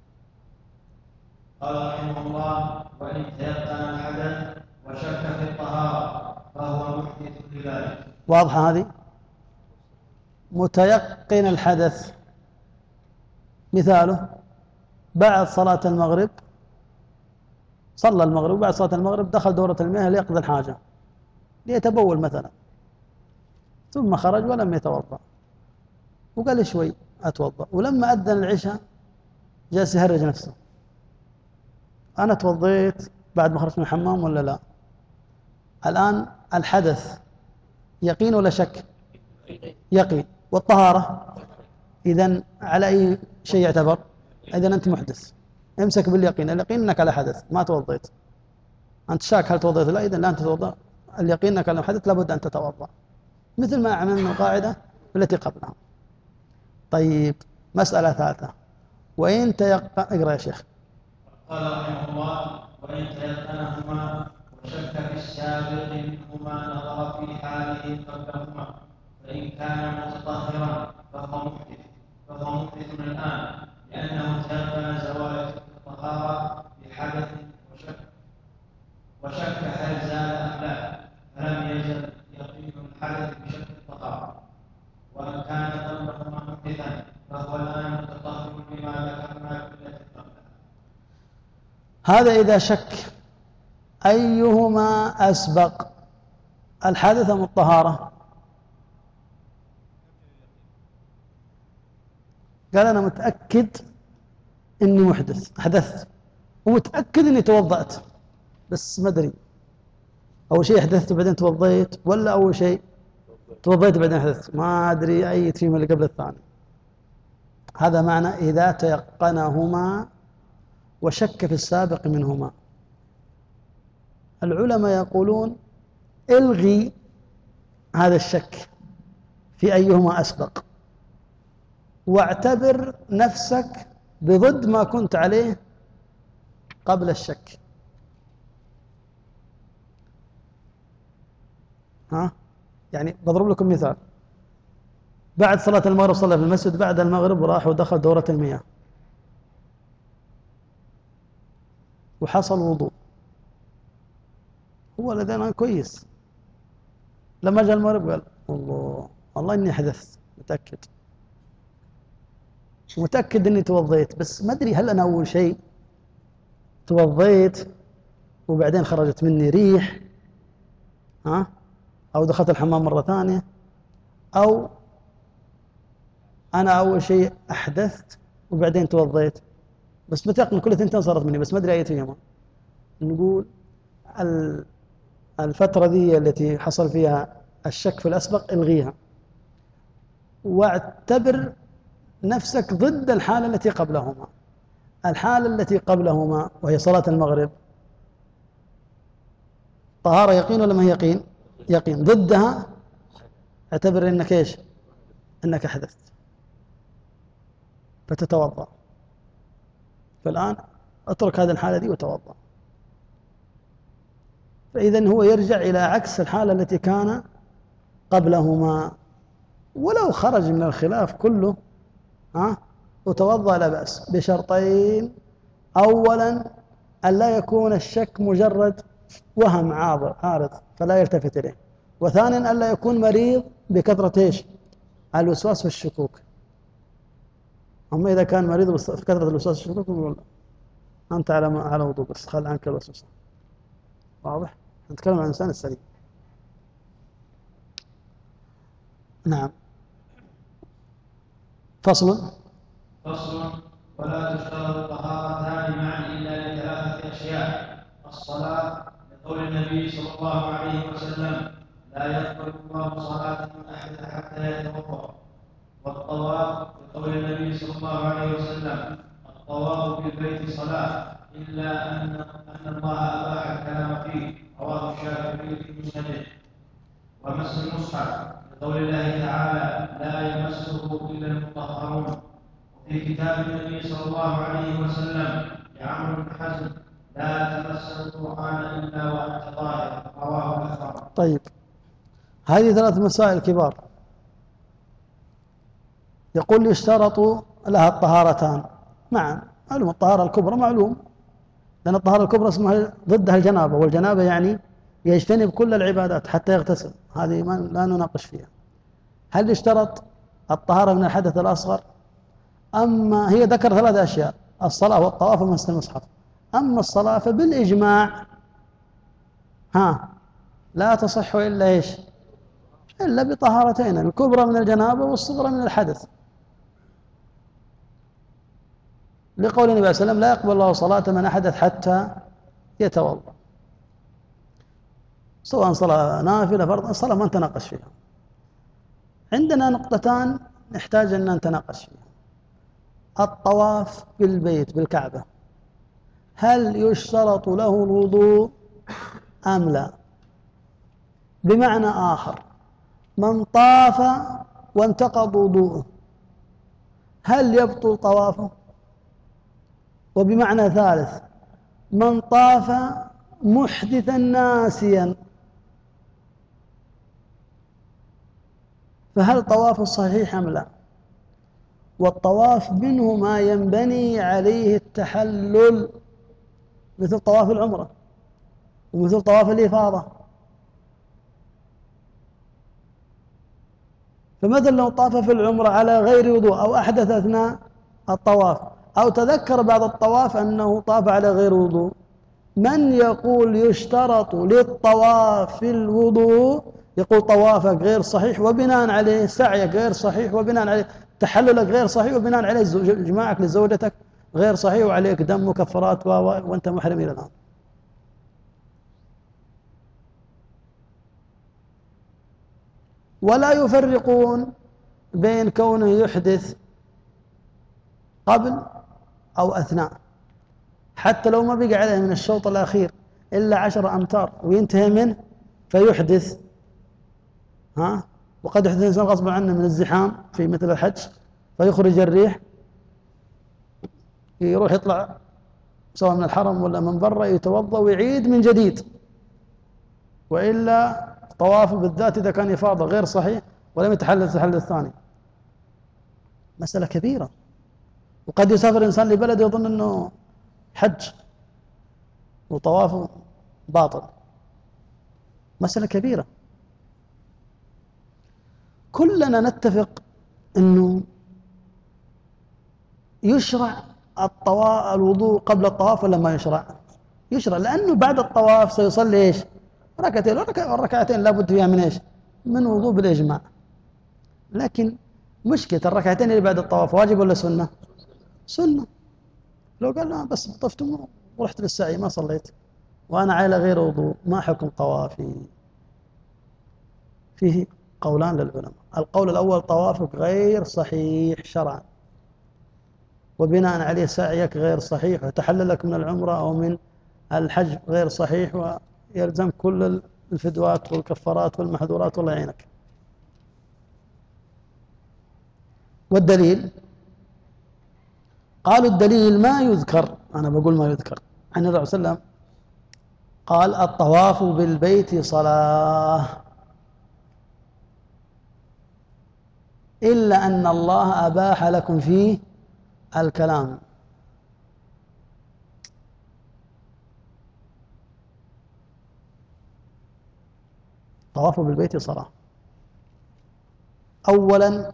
قال رحمه الله: وإن تيقن الحدث وشك في الطهارة فهو محدث بذلك. واضحة هذه؟ متيقن الحدث مثاله بعد صلاة المغرب، صلى المغرب وبعد صلاة المغرب دخل دورة المياه ليقضي الحاجة، ليتبول مثلا، ثم خرج ولم يتوضأ وقال شوي أتوضأ، ولما أذن العشاء جالس يهرج نفسه: أنا توضيت بعد ما خرجت من الحمام ولا لا؟ الآن الحدث يقين ولا شك؟ يقين. والطهارة إذن على أي شيء يعتبر؟ إذن أنت محدث، امسك باليقين. اليقين أنك على حدث ما توضيت، أنت شاك هل توضيت لا، إذا لا أنت تتوضأ. اليقين أنك على حدث لابد أن تتوضأ، مثل ما عملنا القاعدة التي قبلها. طيب مسألة ثالثة، وإن تيقن. اقرأ يا شيخ. قال رحمه الله: وإن تيقنهما وشك في السابق منهما نظر في حاله قبلهما، فإن كان متطهرا فهو محدث فهو محدث الآن، لأنه تيقن زوال الطهارة بحدث وشك وشك هل زال أم لا، فلم يزل يقين الحدث بشك الطهارة. وإن كان قبلهما محدثا فهو الآن متطهر بما ذكرنا في التي قبله. هذا إذا شك أيهما أسبق، الحدث أم الطهارة؟ قال أنا متأكد إني محدث، أحدثت، ومتأكد إني توضأت، بس ما أدري أول شيء أحدثت وبعدين توضيت، ولا أول شيء توضيت وبعدين أحدثت، ما أدري أي فيهم اللي قبل الثاني. هذا معنى إذا تيقنهما وشك في السابق منهما. العلماء يقولون الغي هذا الشك في أيهما أسبق، واعتبر نفسك بضد ما كنت عليه قبل الشك. ها؟ يعني بضرب لكم مثال. بعد صلاة المغرب صلى في المسجد، بعد المغرب وراح ودخل دورة المياه وحصل وضوء، هو لدينا كويس. لما جاء المغرب قال الله والله إني حدثت، متأكد متأكد إني توضيت، بس ما أدري هل أنا أول شيء توضيت وبعدين خرجت مني ريح، ها؟ أو دخلت الحمام مرة ثانية، أو أنا أول شيء أحدثت وبعدين توضيت، بس متأكد كل ثنتين صارت مني، بس ما أدري أي فيهما. نقول الفترة ذي التي حصل فيها الشك في الأسبق الغيها، واعتبر نفسك ضد الحالة التي قبلهما. الحالة التي قبلهما وهي صلاة المغرب طهارة يقين ولا ما هي يقين؟ يقين. ضدها اعتبر انك ايش؟ انك حدثت، فتتوضأ. فالآن اترك هذه الحالة دي وتوضأ. فإذن هو يرجع إلى عكس الحالة التي كان قبلهما، ولو خرج من الخلاف كله ها وتوضأ لا بأس، بشرطين: أولا أن لا يكون الشك مجرد وهم عارض فلا يلتفت إليه، وثانيا أن لا يكون مريض بكثرة إيش؟ الوسواس والشكوك. أما إذا كان مريض بكثرة الوسواس والشكوك نقول أنت على على وضوء، بس خل عنك الوسوسة. واضح؟ نتكلم عن الإنسان السليم. نعم. فصل فصل ولا تشترط الطهارتان معا إلا لثلاثة أشياء: الصلاة لقول النبي صلى الله عليه وسلم: لا يقبل الله صلاة من أحد حتى يتوضأ. والطواف لقول النبي صلى الله عليه وسلم: الطواف بالبيت صلاة إلا أن أن الله أباح الكلام فيه. رواه الشافعي في مسنده. ومس المصحف لقول الله تعالى: لا يمسه إلا المطهرون. وفي كتاب النبي صلى الله عليه وسلم لعمرو بن حزم: لا تمس القرآن إلا وأنت طاهر. رواه الأثر. طيب، هذه ثلاث مسائل كبار. يقول يشترط لها الطهارتان معا. معلوم الطهارة الكبرى معلوم، لأن الطهارة الكبرى اسمها ضدها الجنابة، والجنابة يعني يجتنب كل العبادات حتى يغتسل، هذه ما لا نناقش فيها. هل يشترط الطهارة من الحدث الأصغر؟ أما هي ذكر ثلاث أشياء: الصلاة والطواف ومس المصحف. أما الصلاة فبالإجماع ها لا تصح إلا إيش؟ إلا بطهارتين: الكبرى من الجنابة والصغرى من الحدث، لقول النبي صلى الله عليه وسلم: لا يقبل الله صلاة من أحدث حتى يتوضأ. سواء صلاة نافلة فرض، الصلاة ما نتناقش فيها. عندنا نقطتان نحتاج أن نتناقش فيها: الطواف بالبيت بالكعبة هل يشترط له الوضوء أم لا؟ بمعنى آخر، من طاف وانتقض وضوءه هل يبطل طوافه؟ وبمعنى ثالث، من طاف محدثا ناسيا فهل طوافه صحيح أم لا؟ والطواف منه ما ينبني عليه التحلل، مثل طواف العمرة ومثل طواف الإفاضة. فمثل لو طاف في العمرة على غير وضوء أو أحدث أثناء الطواف أو تذكر بعد الطواف أنه طاف على غير وضوء، من يقول يشترط للطواف في الوضوء يقول طوافك غير صحيح وبناء عليه سعيك غير صحيح وبناء عليه تحللك غير صحيح وبناء عليه جماعك لزوجتك غير صحيح وعليك دم وكفارات وأنت محرم إلى الآن. ولا يفرقون بين كونه يحدث قبل أو أثناء، حتى لو ما بقى عليه من الشوط الأخير إلا عشر أمتار وينتهي منه فيحدث، ها؟ وقد يحدث الإنسان غصبا عنه من الزحام في مثل الحج فيخرج الريح، يروح يطلع سواء من الحرم ولا من برا يتوضأ ويعيد من جديد، وإلا طوافه بالذات إذا كان إفاضة غير صحيح ولم يتحلل التحلل الثاني. مسألة كبيرة. وقد يسافر الإنسان لبلد يظن أنه حج وطوافه باطل. مسألة كبيرة. كلنا نتفق أنه يشرع الطواف الوضوء قبل الطواف ولا ما يشرع؟ يشرع، لأنه بعد الطواف سيصلي إيش؟ ركعتين، والركعتين لابد فيها من إيش؟ من وضوء بالإجماع. لكن مشكلة الركعتين اللي بعد الطواف واجب ولا سنة؟ سنة. لو قال لا بس طفت ورحت للسعي ما صليت وأنا على غير وضوء، ما حكم طوافي؟ فيه قولان للعلماء. القول الأول طوافك غير صحيح شرعا وبناء عليه سعيك غير صحيح وتحللك من العمرة أو من الحج غير صحيح ويلزم كل الفدوات والكفارات والمحظورات والله يعينك. والدليل قالوا الدليل ما يذكر، أنا بقول ما يذكر عن النبي صلى الله عليه وسلم قال الطواف بالبيت صلاة إلا أن الله أباح لكم فيه الكلام. طواف بالبيت صلاة. أولا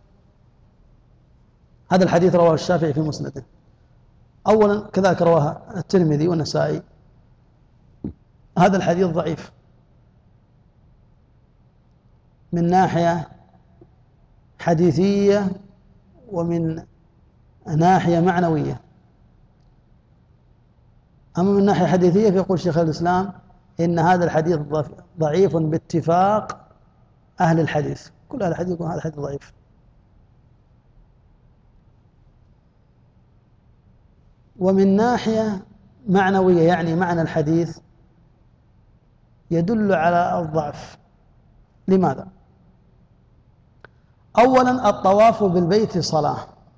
هذا الحديث رواه الشافعي في مسنده، أولا كذلك رواه الترمذي والنسائي. هذا الحديث ضعيف من ناحية حديثية ومن ناحية معنوية. أما من ناحية حديثية فيقول شيخ الإسلام إن هذا الحديث ضعيف باتفاق أهل الحديث، كل أهل الحديث يقول هذا الحديث ضعيف. ومن ناحية معنوية يعني معنى الحديث يدل على الضعف. لماذا؟ أولا الطواف بالبيت صلاة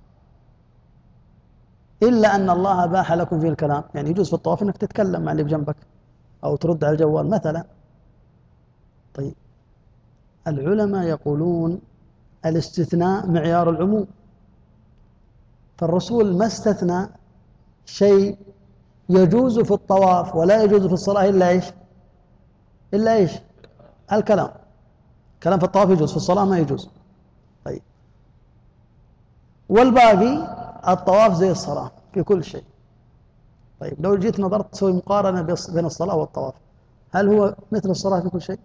إلا أن الله أباح لكم فيه الكلام، يعني يجوز في الطواف أنك تتكلم مع اللي بجنبك أو ترد على الجوال مثلا. طيب العلماء يقولون الاستثناء معيار العموم، فالرسول ما استثنى شيء يجوز في الطواف ولا يجوز في الصلاة إلا إيش؟ إلا إيش؟ الكلام. كلام في الطواف يجوز، في الصلاة ما يجوز. طيب والباقي الطواف زي الصلاة في كل شيء. طيب لو جيت نظرت تسوي مقارنة بين الصلاة والطواف، هل هو مثل الصلاة في كل شيء؟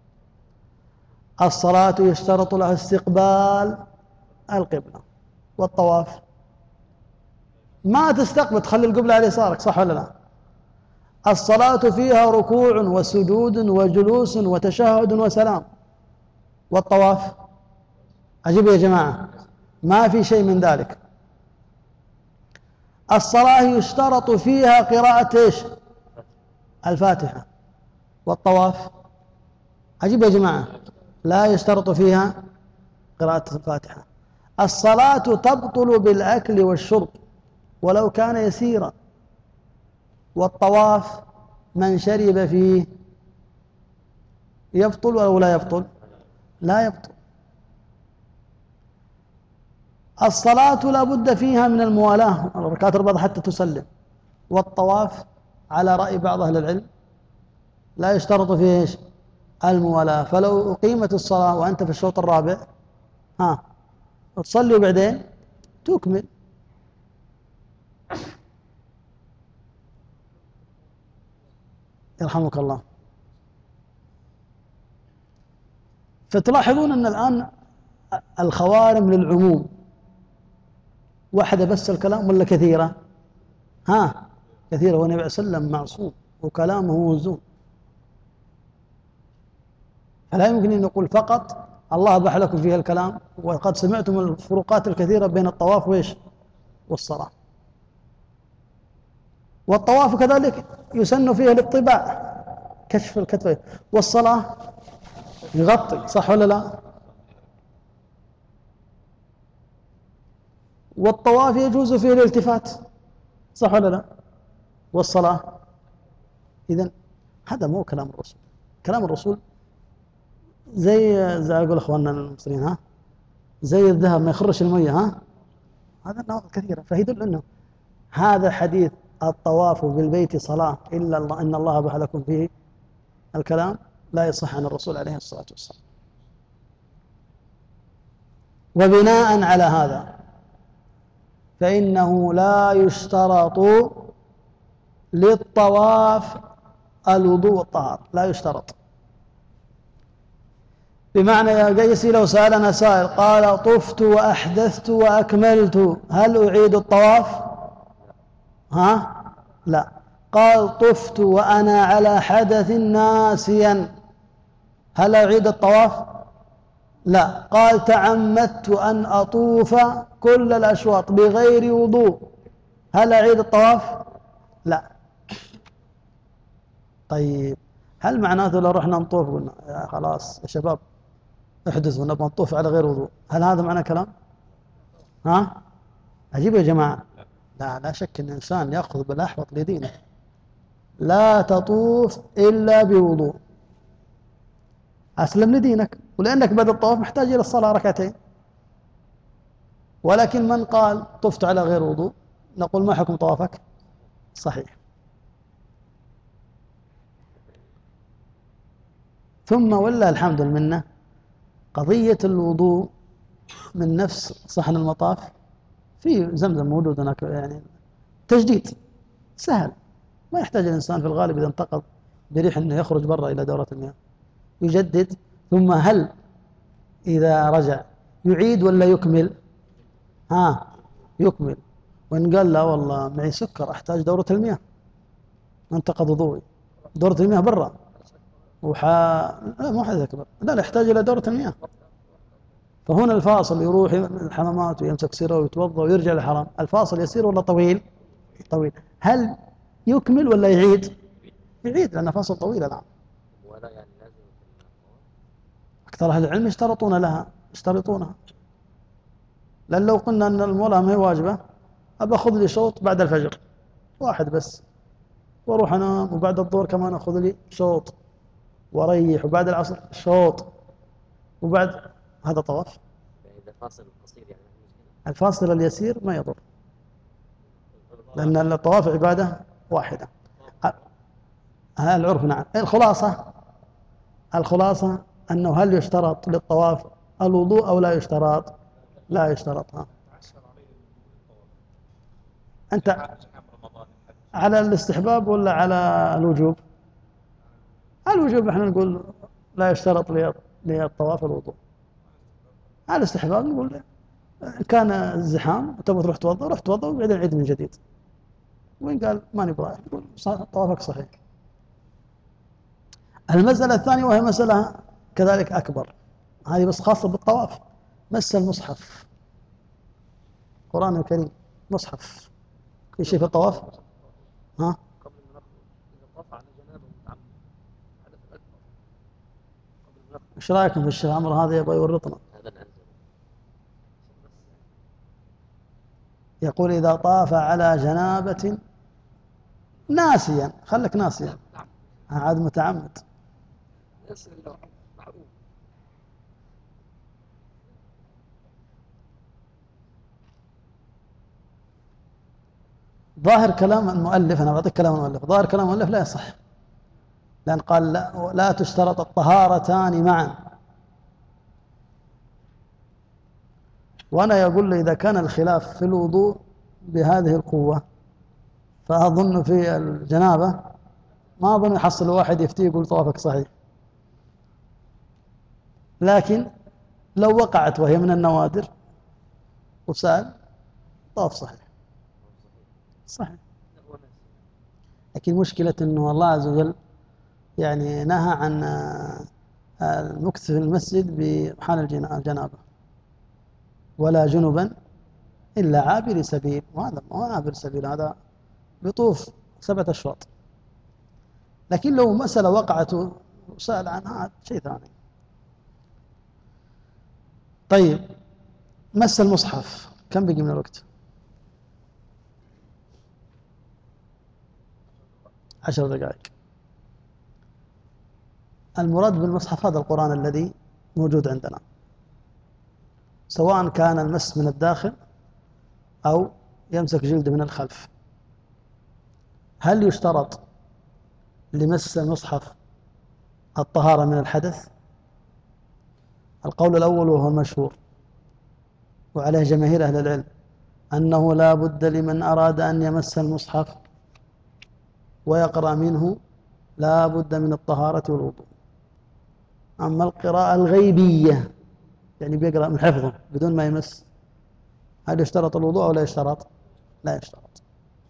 الصلاة يشترط لها استقبال القبلة، والطواف ما تستقبل تخلي القبلة على يسارك، صح ولا لا؟ الصلاة فيها ركوع وسجود وجلوس وتشهد وسلام، والطواف عجيب يا جماعة ما في شيء من ذلك. الصلاة يشترط فيها قراءة إيش؟ الفاتحة. والطواف عجيب يا جماعة، لا يشترط فيها قراءة الفاتحة. الصلاة تبطل بالأكل والشرب ولو كان يسيرا، والطواف من شرب فيه يبطل أو لا يبطل؟ لا يبطل. الصلاة لا بد فيها من الموالاة، ركعات الرباط حتى تسلم. والطواف على رأي بعض أهل العلم لا يشترط فيه إيش؟ الموالاة. فلو أقيمت الصلاة وأنت في الشوط الرابع ها تصلي وبعدين تكمل. يرحمك الله. فتلاحظون أن الآن الخوارم للعموم، واحدة بس الكلام ولا كثيرة؟ ها كثيرة، والنبي صلى الله عليه وسلم معصوم وكلامه موزون، فلا يمكن أن نقول فقط الله أباح لكم فيها الكلام، وقد سمعتم الفروقات الكثيرة بين الطواف وإيش؟ والصلاة. والطواف كذلك يسن فيه الاطباع، كشف الكتف. والصلاة يغطي، صح ولا لا؟ والطواف يجوز فيه الالتفات، صح ولا لا؟ والصلاة. إذن هذا مو كلام الرسول. كلام الرسول زي زي أقول إخواننا المصريين، ها زي الذهب ما يخرش المية، ها هذا نواقض كثيرة. فيدل أنه هذا حديث الطواف بالبيت صلاة إلا الله إن الله أباح لكم فيه الكلام لا يصح عن الرسول عليه الصلاة والسلام. وبناء على هذا فإنه لا يشترط للطواف الوضوء والطهارة، لا يشترط. بمعنى يا قيسي لو سألنا سائل قال طفت وأحدثت وأكملت هل أعيد الطواف؟ ها؟ لا. قال طفت وأنا على حدث ناسيا هل أعيد الطواف؟ لا. قال تعمدت أن أطوف كل الأشواط بغير وضوء هل أعيد الطواف؟ لا. طيب هل معناته لو رحنا نطوف قلنا يا خلاص يا شباب احدثوا ونبغى نطوف على غير وضوء، هل هذا معنى كلام؟ ها؟ عجيب يا جماعة. لا لا شك أن الإنسان يأخذ بالأحوط لدينه. لا تطوف إلا بوضوء، أسلم لدينك، ولأنك بعد الطواف محتاج إلى الصلاة ركعتين. ولكن من قال طفت على غير وضوء نقول ما حكم طوافك؟ صحيح. ثم ولله الحمد والمنة قضية الوضوء من نفس صحن المطاف في زمزم موجود هناك، يعني تجديد سهل، ما يحتاج الإنسان في الغالب إذا انتقض بريح أنه يخرج برا إلى دورة المياه، يجدد. ثم هل إذا رجع يعيد ولا يكمل؟ ها يكمل. وإن قال لا والله معي سكر أحتاج دورة المياه انتقض وضوئي، دورة المياه برا وحا لا مو حدث أكبر، لا لا يحتاج إلى دورة المياه، فهنا الفاصل يروح الحمامات ويمسك سيره ويتوضا ويرجع للحرام، الفاصل يسير ولا طويل؟ طويل. هل يكمل ولا يعيد؟ يعيد لأنه فاصل طويل الآن. ولا يعني لازم أكثر أهل العلم يشترطون لها يشترطونها، لأن لو قلنا أن المولاة ما هي واجبة أبى أخذ لي شوط بعد الفجر واحد بس وأروح أنام، وبعد الظهر كمان أخذ لي شوط وأريح، وبعد العصر شوط، وبعد هذا طواف. إذا فاصل قصير يعني الفاصل اليسير ما يضر، لأن الطواف عبادة واحدة. هذا العرف. نعم. الخلاصة الخلاصة أنه هل يشترط للطواف الوضوء أو لا يشترط؟ لا يشترط. ها أنت على الاستحباب ولا على الوجوب؟ على الوجوب احنا نقول لا يشترط للطواف الوضوء. على الاستحباب نقول كان الزحام وتبغى تروح توضا روح توضا وبعدين عيد من جديد. وإن قال ما نبغى نقول طوافك صحيح. المسألة الثانية وهي مسألة كذلك أكبر، هذه بس خاصة بالطواف، مس المصحف. القرآن الكريم مصحف في شيء في الطواف؟ ها؟ قبل أن نخرج إذا طاف على جنابه متعمد حدث الأكبر قبل أن نخرج. ايش رايكم في الشيخ عمرو هذا يبغى يورطنا؟ هذا الأنزل. يقول إذا طاف على جنابة ناسيا، خلك ناسيا عاد متعمد. يسأل الله محبوب. ظاهر كلام المؤلف، أنا بعطيك كلام المؤلف، ظاهر كلام المؤلف لا يصح، لأن قال لا, لا تشترط الطهارتان معا. وأنا يقول لي إذا كان الخلاف في الوضوء بهذه القوة فأظن في الجنابة ما أظن يحصل واحد يفتي يقول طوافك صحيح. لكن لو وقعت وهي من النوادر وسأل طواف صحيح صحيح. لكن مشكلة أنه الله عز وجل يعني نهى عن المكث في المسجد بحال الجنابة، ولا جنبا إلا عابر سبيل، وهذا ما هو عابر سبيل، هذا بيطوف سبعة أشواط. لكن لو مسألة وقعت وسأل عنها شيء ثاني. طيب، مس المصحف كم بقي من الوقت؟ عشر دقائق. المراد بالمصحف هذا القرآن الذي موجود عندنا، سواء كان المس من الداخل أو يمسك جلد من الخلف. هل يشترط لمس المصحف الطهارة من الحدث؟ القول الأول وهو المشهور وعليه جماهير أهل العلم أنه لا بد لمن أراد أن يمس المصحف ويقرأ منه لا بد من الطهارة والوضوء. أما القراءة الغيبية يعني بيقرأ من حفظه بدون ما يمس، هل يشترط الوضوء أو لا يشترط؟ لا يشترط.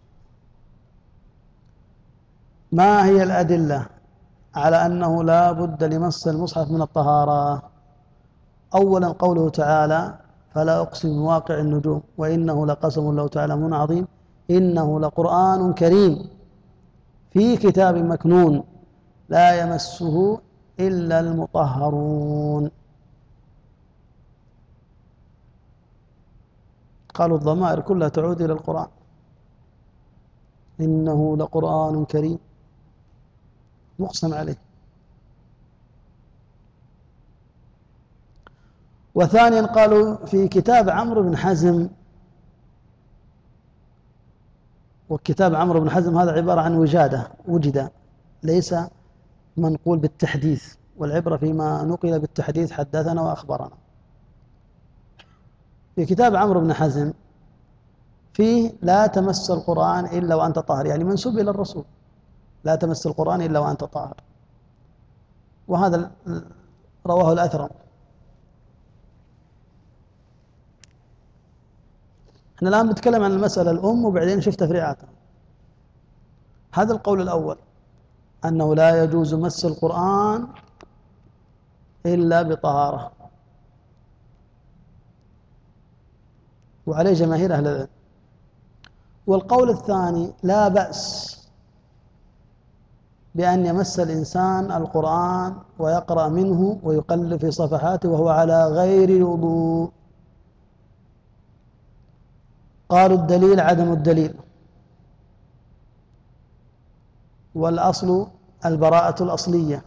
ما هي الأدلة على أنه لا بد لمس المصحف من الطهارة؟ أولا قوله تعالى فلا أقسم بمواقع النجوم وإنه لقسم لو تعلمون عظيم إنه لقرآن كريم في كتاب مكنون لا يمسه إلا المطهرون. قالوا الضمائر كلها تعود إلى القرآن، إنه لقرآن كريم مقسم عليه. وثانيا قالوا في كتاب عمرو بن حزم، وكتاب عمرو بن حزم هذا عبارة عن وجادة وجد، ليس منقول بالتحديث، والعبرة فيما نقل بالتحديث حدثنا وأخبرنا. في كتاب عمرو بن حزم فيه لا تمس القرآن إلا وأنت طاهر، يعني منسوب إلى الرسول، لا تمس القرآن إلا وأنت طاهر، وهذا رواه الأثرم. احنا الآن بنتكلم عن المسألة الأم وبعدين نشوف تفريعاتها. هذا القول الأول أنه لا يجوز مس القرآن إلا بطهارة، وعليه جماهير أهل العلم. والقول الثاني لا بأس بأن يمس الإنسان القرآن ويقرأ منه ويقلب في صفحاته وهو على غير وضوء. قالوا الدليل عدم الدليل، والأصل البراءة الأصلية،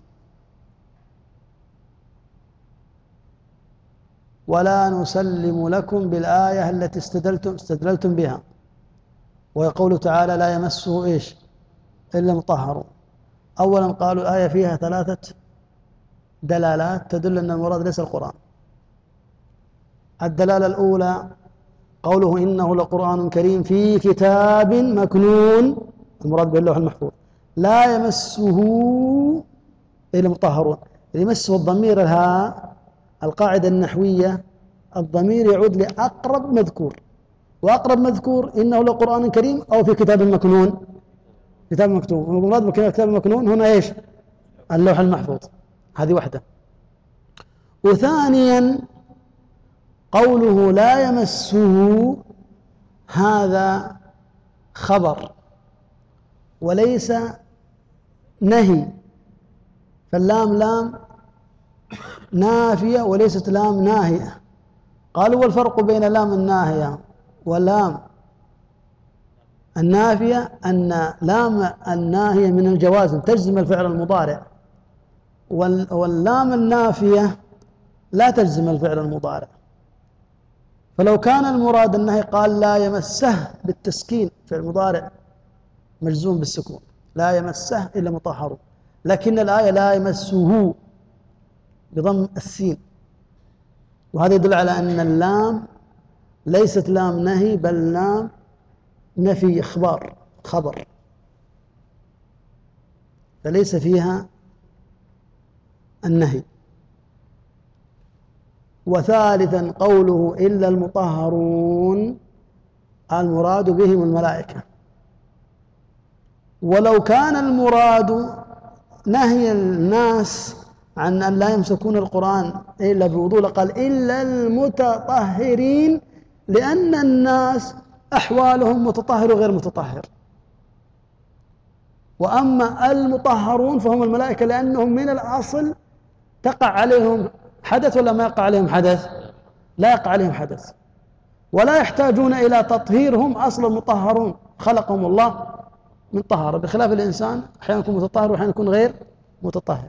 ولا نسلم لكم بالآية التي استدلتم استدللتم بها، ويقول تعالى لا يمسه إيش إلا مطهرون. أولا قالوا الآية فيها ثلاثة دلالات تدل أن المراد ليس القرآن. الدلالة الأولى قوله إنه لقرآن كريم في كتاب مكنون، المراد باللوح المحفوظ، لا يمسه إلا مطهرون. يمسه الضمير الهاء، القاعدة النحوية الضمير يعود لأقرب مذكور، وأقرب مذكور إنه لقرآن كريم أو في كتاب مكنون، كتاب مكتوب. المراد بكتاب مكنون هنا إيش؟ اللوح المحفوظ. هذه واحدة. وثانيا قوله لا يمسه، هذا خبر وليس نهي، فاللام لام نافية وليست لام ناهية. قالوا والفرق بين لام الناهية ولام النافية أن لام الناهية من الجوازم تجزم الفعل المضارع، واللام النافية لا تجزم الفعل المضارع. فلو كان المراد النهي قال لا يمسه بالتسكين، فعل مضارع مجزوم بالسكون، لا يمسه إلا مطهر، لكن الآية لا يمسه بضم السين، وهذا يدل على أن اللام ليست لام نهي بل لام نفي إخبار خبر، فليس فيها النهي. وثالثا قوله إلا المطهرون المراد بهم الملائكة، ولو كان المراد نهي الناس عن أن لا يمسكون القرآن إلا بوضوء لقال إلا المتطهرين، لأن الناس أحوالهم متطهر وغير متطهر. وأما المطهرون فهم الملائكة، لأنهم من الأصل تقع عليهم حدث ولا ما يقع عليهم حدث؟ لا يقع عليهم حدث، ولا يحتاجون إلى تطهيرهم، أصلا مطهرون، خلقهم الله من طهارة، بخلاف الإنسان أحيانا يكون متطهر وأحيانا يكون غير متطهر.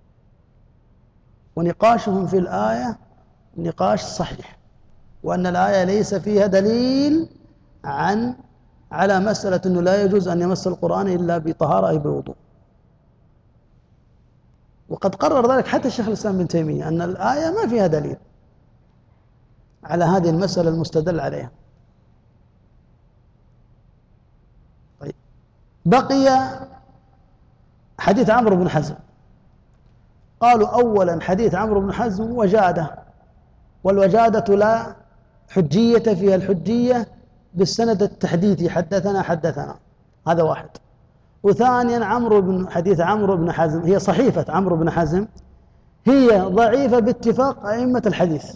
ونقاشهم في الآية نقاش صحيح، وأن الآية ليس فيها دليل عن على مسألة أنه لا يجوز أن يمس القرآن إلا بطهارة أي بوضوء. وقد قرر ذلك حتى الشيخ الإسلام ابن تيمية أن الآية ما فيها دليل على هذه المسألة المستدل عليها. طيب، بقي حديث عمرو بن حزم. قالوا أولا حديث عمرو بن حزم وجادة، والوجادة لا حجية فيها الحجية بالسند التحديثي حدثنا حدثنا، هذا واحد. وثانيا عمرو بن حديث عمرو بن حزم هي صحيفة عمرو بن حزم هي ضعيفة باتفاق أئمة الحديث.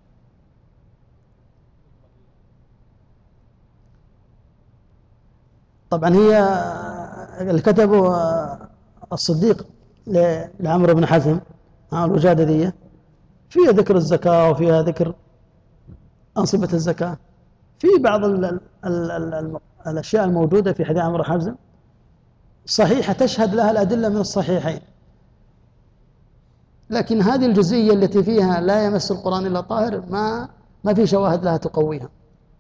طبعا هي اللي كتبه الصديق لعمرو بن حزم الوجادة دي فيها ذكر الزكاة وفيها ذكر أنصبة الزكاة، في بعض ال ال ال ال الأشياء الموجودة في حديث عمرو بن حزم صحيحة تشهد لها الأدلة من الصحيحين، لكن هذه الجزئية التي فيها لا يمس القرآن إلا طاهر ما ما في شواهد لها تقويها.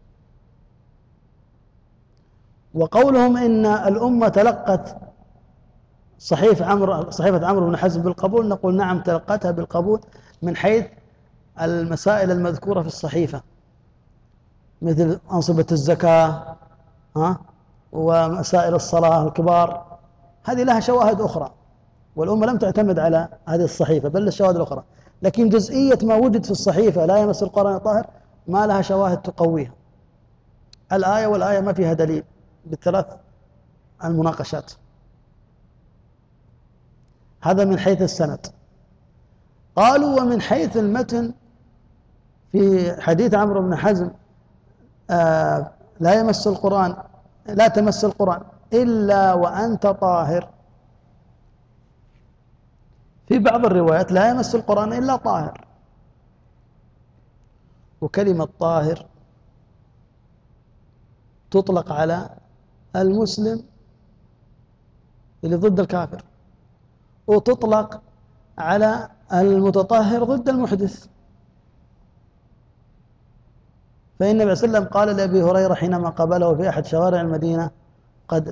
وقولهم إن الأمة تلقت صحيفة عمرو صحيفة عمرو بن حزم بالقبول، نقول نعم تلقتها بالقبول من حيث المسائل المذكورة في الصحيفة، مثل أنصبة الزكاة ها ومسائل الصلاة الكبار، هذه لها شواهد أخرى، والأمة لم تعتمد على هذه الصحيفة بل الشواهد الأخرى. لكن جزئية ما وجد في الصحيفة لا يمس القرآن طاهر ما لها شواهد تقويها. الآية والآية ما فيها دليل بالثلاث المناقشات. هذا من حيث السند. قالوا ومن حيث المتن في حديث عمرو بن حزم آه لا يمس القرآن لا تمس القرآن إلا وأنت طاهر، في بعض الروايات لا يمس القرآن إلا طاهر. وكلمة طاهر تطلق على المسلم اللي ضد الكافر، وتطلق على المتطهر ضد المحدث. فإن النبي صلى الله عليه وسلم قال لأبي هريرة حينما قابله في أحد شوارع المدينة، قد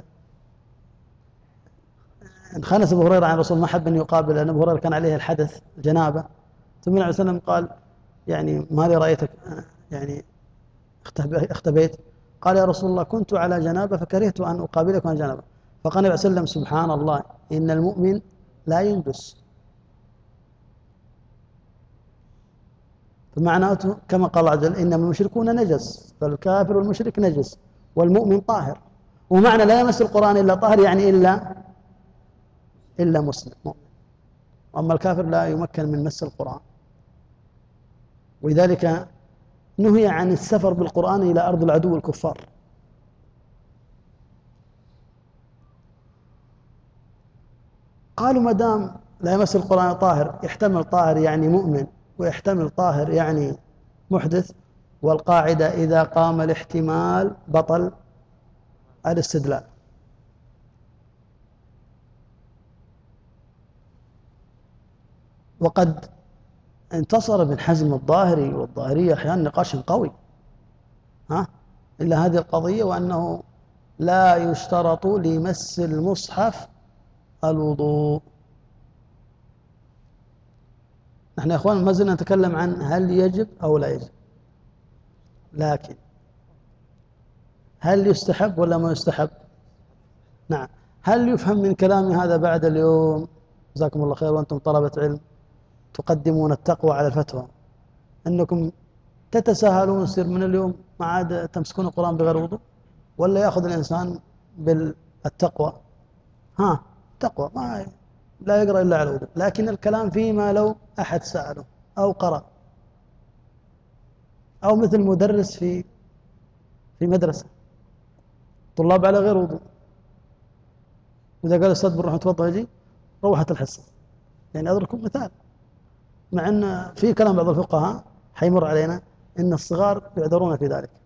انخنس أبو هريرة عن الرسول، ما حب أن يقابل لأن أبو هريرة كان عليه الحدث جنابة. ثم النبي صلى الله عليه وسلم قال يعني ماذا رأيتك يعني اختبيت؟ قال يا رسول الله كنت على جنابة فكرهت أن أقابلك عن جنابة. فقال النبي صلى الله عليه وسلم سبحان الله إن المؤمن لا ينجس. فمعناته كما قال الله عز وجل إنما المشركون نجس، فالكافر والمشرك نجس والمؤمن طاهر. ومعنى لا يمس القرآن إلا طاهر يعني إلا إلا مسلم مؤمن، وأما الكافر لا يمكن من مس القرآن. ولذلك نهي عن السفر بالقرآن إلى أرض العدو الكفار، قالوا ما دام لا يمس القرآن طاهر، يحتمل طاهر يعني مؤمن، ويحتمل طاهر يعني محدث، والقاعدة إذا قام الاحتمال بطل الاستدلال. وقد انتصر ابن حزم الظاهري والظاهرية أحيانا نقاش قوي ها إلا هذه القضية، وأنه لا يشترط لمس المصحف الوضوء. نحن يا أخوان ما زلنا نتكلم عن هل يجب أو لا يجب، لكن هل يستحب ولا ما يستحب؟ نعم. هل يفهم من كلامي هذا بعد اليوم جزاكم الله خير وأنتم طلبة علم تقدمون التقوى على الفتوى أنكم تتساهلون يصير من اليوم ما عاد تمسكون القرآن بغير وضوء؟ ولا يأخذ الإنسان بالتقوى؟ ها تقوى ما لا يقرأ إلا على وضوء، لكن الكلام فيما لو أحد سأله أو قرأ أو مثل مدرس في في مدرسة طلاب على غير وضوء، إذا قال الأستاذ بنروح نتوضأ يجي روحت الحصة. يعني أضربكم مثال، مع أن في كلام بعض الفقهاء حيمر علينا إن الصغار يعذرون في ذلك.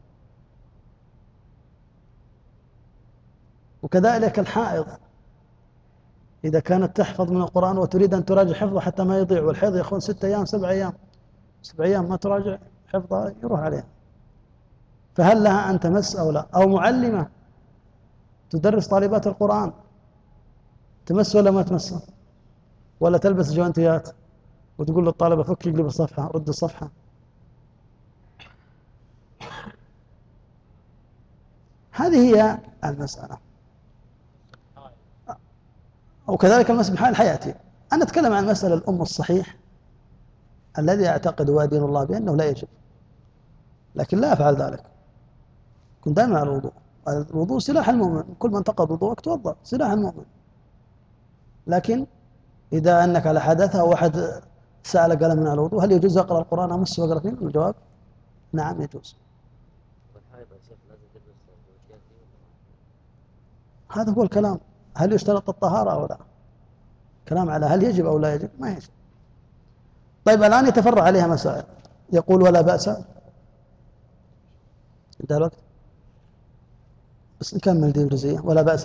وكذلك الحائض إذا كانت تحفظ من القرآن وتريد أن تراجع حفظه حتى ما يضيع، والحيض يا أخوان ستة أيام سبع أيام سبع أيام ما تراجع حفظها يروح عليها، فهل لها أن تمس أو لا؟ أو معلمة تدرس طالبات القرآن تمس ولا ما تمس؟ ولا تلبس جوانتيات وتقول للطالبة فك اقلب الصفحة رد الصفحة؟ هذه هي المسألة. وكذلك المسح بحال حياتي. أنا أتكلم عن مسألة الأم الصحيح الذي أعتقد وأدين الله بأنه لا يجب، لكن لا أفعل ذلك. كنت دائما على الوضوء. الوضوء سلاح المؤمن، كل من انتقض وضوءك توضأ، سلاح المؤمن. لكن إذا أنك على حدث أو واحد سأل قال من على الوضوء هل يجوز أقرأ القرآن أمس وأقرأ فيه؟ الجواب نعم يجوز. هذا هو الكلام. هل يشترط الطهارة أو لا؟ كلام على هل يجب أو لا يجب؟ ما يجب. طيب الآن يتفرع عليها مسائل. يقول ولا بأس، انتهى الوقت بس نكمل دي الجزئية. ولا بأس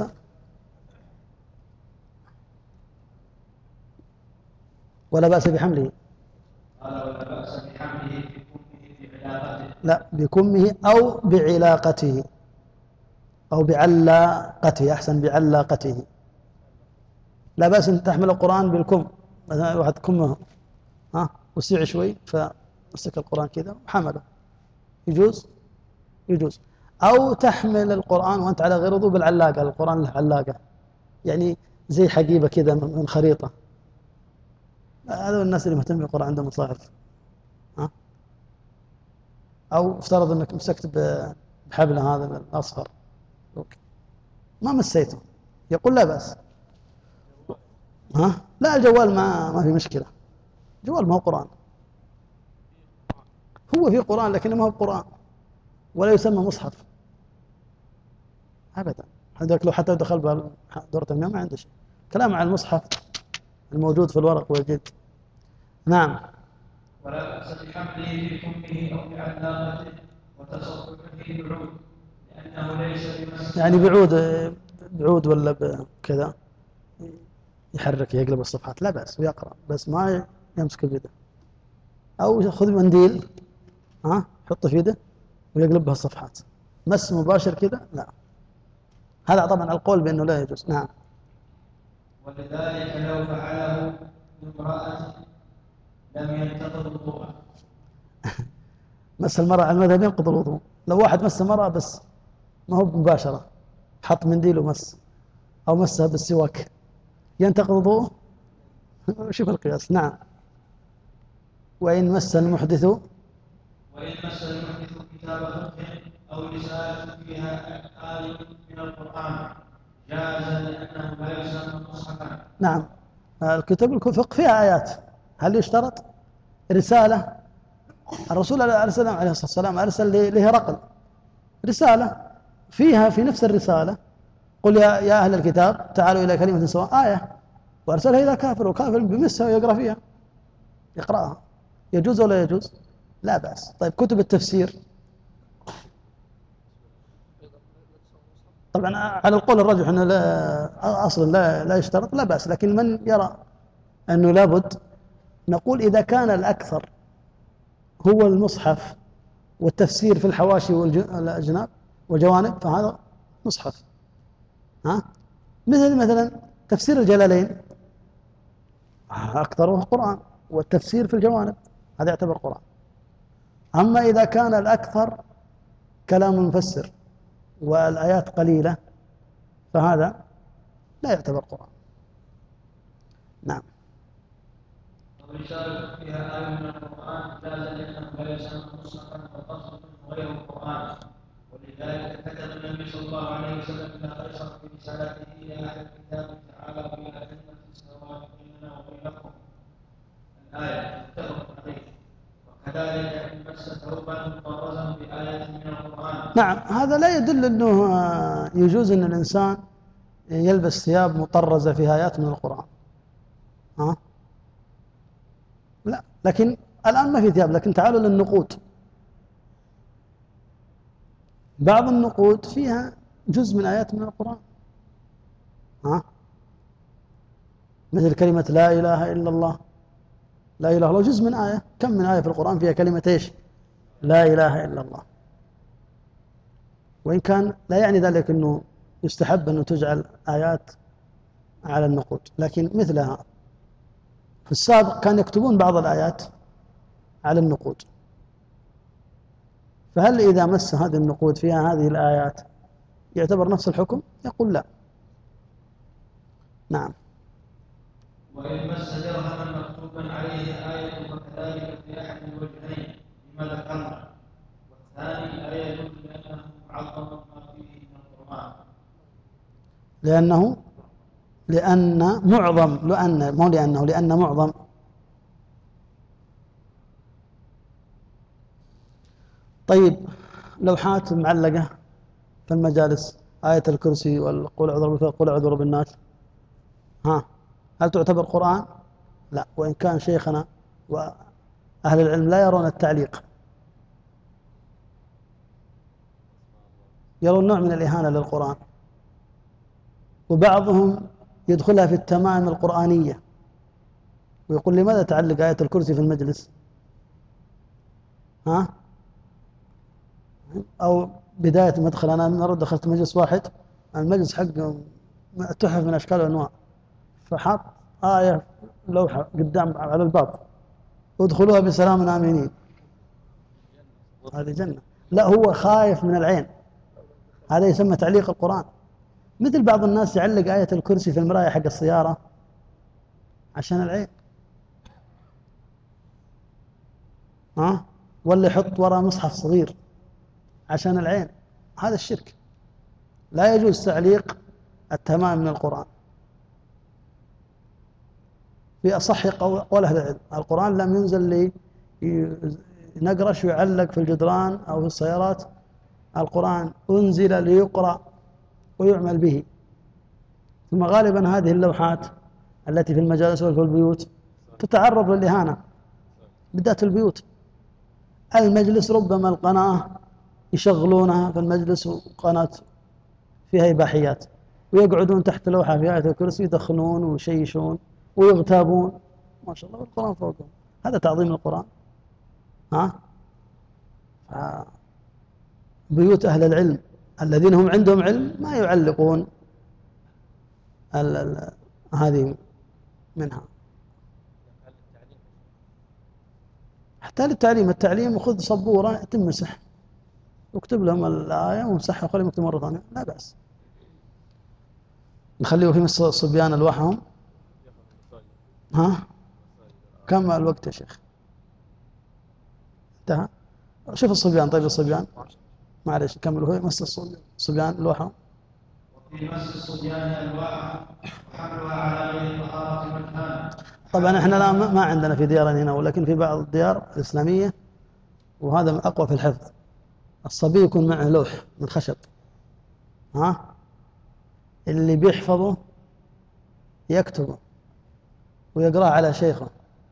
ولا بأس بحمله. قال ولا بأس بحمله بكمه بعلاقته. لا بكمه أو بعلاقته أو بعلاقته، أحسن بعلاقته. لا بأس أن تحمل القرآن بالكم، مثلا واحد كمه ها وسع شوي فمسك القرآن كذا وحمله، يجوز؟ يجوز. أو تحمل القرآن وأنت على غير وضوء بالعلاقة، القرآن له علاقة يعني زي حقيبة كذا من خريطة. هذا الناس اللي مهتم بالقرآن عندهم مصاحف ها. أو افترض أنك مسكت بحبل هذا الأصفر ما مسيته، يقول لا بأس. ها لا الجوال ما ما في مشكلة، الجوال ما هو قرآن، هو في قرآن لكنه ما هو قرآن ولا يسمى مصحف أبدا. هذاك لو حتى دخل بدورة المياه ما عنده شيء. كلام عن المصحف الموجود في الورق والجلد. نعم. ولا بأس بحمله بكمه أو بعلاقته وتصرفه بعود، لأنه ليس بمسح يعني بعود بعود ولا بكذا يحرك يقلب الصفحات لا بأس ويقرأ، بس ما يمسك بيده. أو خذ منديل ها حطه في يده ويقلب بها الصفحات. مس مباشر كذا لا، هذا طبعا القول بأنه لا يجوز. نعم. ولذلك لو فعله بامرأة لم ينتقض وضوءه. مس المرأة على المذهب ينقض الوضوء. لو واحد مس المرأة بس ما هو مباشرة، حط منديل ومس أو مسها بالسواك ينتقض وضوءه؟ شوف القياس. نعم. وإن مس المحدث وإن مس المحدث كتاب فقه أو رسالة فيها آية من القرآن جاز لأنه لا يسمى مصحفا. نعم. الكتب الفقه فيها آيات، هل يشترط؟ رسالة الرسول عليه الصلاة والسلام أرسل لهرقل رسالة فيها في نفس الرسالة قل يا, يا أهل الكتاب تعالوا إلى كلمة سواء، آية وأرسلها إلى كافر، وكافر بمسها ويقرأ فيها يقرأها، يجوز ولا يجوز؟ لا بأس. طيب كتب التفسير طبعا على القول الراجح أنه لا أصلا لا, لا يشترط، لا بأس. لكن من يرى أنه لابد، نقول إذا كان الأكثر هو المصحف والتفسير في الحواشي والأجناب والجوانب فهذا مصحف. ها؟ مثل مثلا تفسير الجلالين أكثره قرآن، والتفسير في الجوانب هذا يعتبر قرآن. أما إذا كان الأكثر كلام المفسر والآيات قليلة فهذا لا يعتبر قرآن. نعم. والرسالة فيها آية من القرآن جاز لأنه لا يسمى مصحفا وقصد غير القرآن، ولذلك كتب النبي صلى الله عليه وسلم إلى قيصر في رسالته إلى أهل الكتاب تعالى إلى كلمة السماوات بيننا وبينكم الآية متفق عليه. وكذلك إن مس ثوبا مطرزا بآية من القرآن. نعم، هذا لا يدل أنه يجوز أن الإنسان يلبس ثياب مطرزة فيها آيات من القرآن. ها؟ لا، لكن الآن ما في ثياب. لكن تعالوا للنقود، بعض النقود فيها جزء من آيات من القرآن. ها؟ مثل كلمة لا إله إلا الله، لا إله إلا الله جزء من آية. كم من آية في القرآن فيها كلمة إيش؟ لا إله إلا الله. وإن كان لا يعني ذلك أنه يستحب أنه تجعل آيات على النقود، لكن مثلها في السابق كان يكتبون بعض الآيات على النقود. فهل إذا مس هذه النقود فيها هذه الآيات يعتبر نفس الحكم؟ يقول لا. نعم. وإن مس درهما مكتوبا عليه آية فكذلك في أحد الوجهين لما ذكرنا. والثاني لا يجوز لأنه معظم ما فيه من القرآن. لأنه لأن معظم لأن مو لأنه لأن معظم طيب لوحات معلقة في المجالس، آية الكرسي والقول أعوذ قول أعوذ برب الناس، ها هل تعتبر قرآن؟ لا. وإن كان شيخنا وأهل العلم لا يرون التعليق، يرون نوع من الإهانة للقرآن، وبعضهم يدخلها في التمائم القرآنية ويقول لماذا تعلق آية الكرسي في المجلس؟ ها؟ أو بداية مدخل، أنا مرة دخلت مجلس واحد، المجلس حقه تحف من أشكال وأنواع، فحط آية لوحة قدام على الباب ادخلوها بسلام آمنين. هذه جنة. لا، هو خايف من العين، هذا يسمى تعليق القرآن. مثل بعض الناس يعلق آية الكرسي في المراية حق السيارة عشان العين، ها؟ ولا يحط وراء مصحف صغير عشان العين. هذا الشرك. لا يجوز تعليق التمام من القرآن. في أصح قول أهل العلم القرآن لم ينزل لنقرش ويعلق في الجدران أو في السيارات. القرآن أنزل ليقرأ ويعمل به. ثم غالبا هذه اللوحات التي في المجالس وفي البيوت تتعرض للإهانة، بالذات البيوت. المجلس ربما القناة يشغلونها في المجلس وقناة فيها إباحيات، ويقعدون تحت لوحة في آية الكرسي يدخنون ويشيشون ويغتابون، ما شاء الله، والقرآن فوقهم. هذا تعظيم القرآن. ها؟ بيوت أهل العلم الذين هم عندهم علم ما يعلقون ال ال هذه منها. حتى للتعليم، التعليم خذ سبورة تمسح واكتب لهم الآية ومسحها وخليهم يكتبوا مرة ثانية، لا بأس. نخليه في مس الصبيان ألواحهم. ها؟ كم الوقت يا شيخ؟ انتهى. شوف الصبيان. طيب الصبيان معلش كملوا. هو مس الصبيان ألواحهم. وفي مس الصبيان ألواحهم وحملها على غير طهارة مكان. طبعا احنا الآن ما عندنا في ديارنا هنا، ولكن في بعض الديار الإسلامية، وهذا من أقوى في الحفظ، الصبي يكون معه لوح من خشب، ها، اللي بيحفظه يكتبه ويقرأ على شيخه،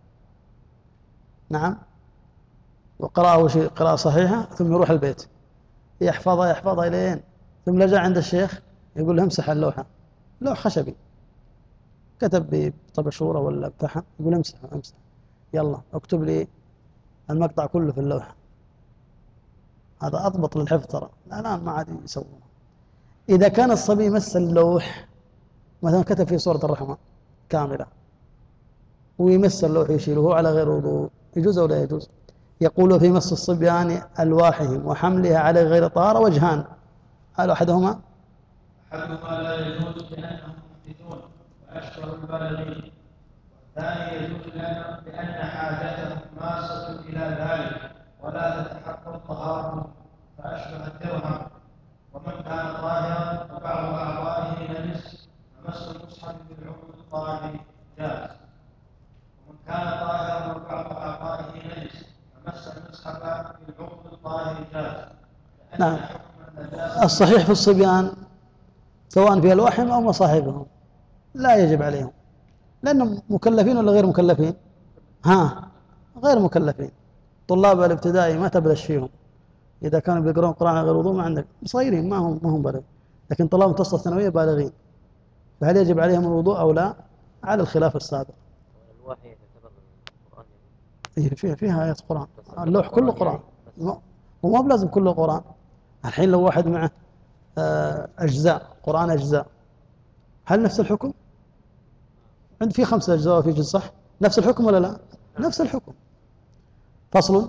نعم، وقرأه شيء قراءة صحيحة، ثم يروح البيت يحفظها يحفظها إلين، ثم لجأ عند الشيخ يقول له امسح اللوحة، لوح خشبي كتب بطبشورة ولا بفحم، يقول امسح امسح، يلا اكتب لي المقطع كله في اللوحة. هذا أضبط للحفظ ترى، الآن ما عاد يسوونه. إذا كان الصبي مس اللوح مثلا كتب فيه سورة الرحمن كاملة ويمس اللوح يشيله على غير وضوء، يجوز أو لا يجوز؟ يقول في مس الصبيان ألواحهم وحملها على غير طهارة وجهان، قال أحدهما أحدهما لا يجوز لأنهم محدثون وأشبه البالغين، والثاني يجوز لأن لأن حاجتهم ماسة إلى ذلك ولا تتحقق طهارته فأشبه الدرهم. ومن كان طاهرا فبعض أعضائه نجس فمس المصحف بالعقد الطاهر جاز، ومن كان طاهرا وبعض أعضائه نجس فمس المصحف بالعقد الطاهر جاز. نعم. الصحيح في الصبيان سواء في ألواحهم أو مصاحبهم لا يجب عليهم، لأنهم مكلفين ولا غير مكلفين؟ ها، غير مكلفين. طلاب الابتدائي ما تبلش فيهم، إذا كانوا بيقرؤون قرآن غير وضوء ما عندك، صغيرين ما هم ما هم بالغين، لكن طلاب المتوسطة الثانوية بالغين، فهل يجب عليهم الوضوء أو لا؟ على الخلاف السابق. الواحية تعتبر قرآن إيه فيها فيها آيات قرآن، اللوح كله قرآن، وما بلازم كله قرآن. الحين لو واحد معه أجزاء قرآن أجزاء، هل نفس الحكم؟ عند في خمسة أجزاء وفي جزء، صح؟ نفس الحكم ولا لا؟ نفس الحكم. فصل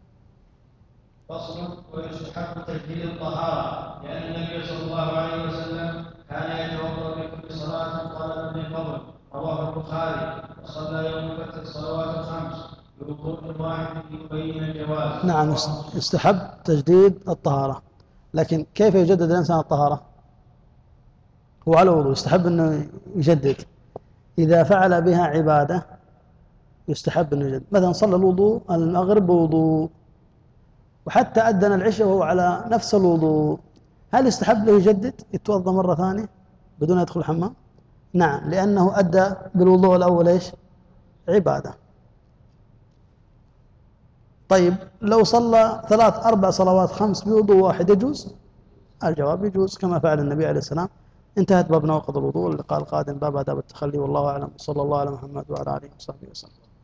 فصل ويستحب تجديد الطهارة، لأن النبي صلى الله عليه وسلم كان يتوضأ بكل صلاة طلبا للفضل، رواه البخاري، وصلى يوم الفتح الصلوات الخمس بوضوء واحد يبين الجواز. نعم، يستحب تجديد الطهارة، لكن كيف يجدد الإنسان الطهارة؟ هو على وضوء يستحب أنه يجدد. إذا فعل بها عبادة يستحب أنه يجدد، مثلا صلى الوضوء المغرب بوضوء وحتى أذن العشاء وهو على نفس الوضوء، هل يستحب له يجدد يتوضأ مرة ثانية بدون يدخل الحمام؟ نعم، لأنه أدى بالوضوء الأول إيش؟ عبادة. طيب لو صلى ثلاث أربع صلوات خمس بوضوء واحد يجوز؟ الجواب يجوز كما فعل النبي عليه السلام. انتهت باب نواقض الوضوء. اللقاء القادم باب آداب التخلي، والله أعلم، صلى الله على محمد وعلى آله وصحبه وسلم.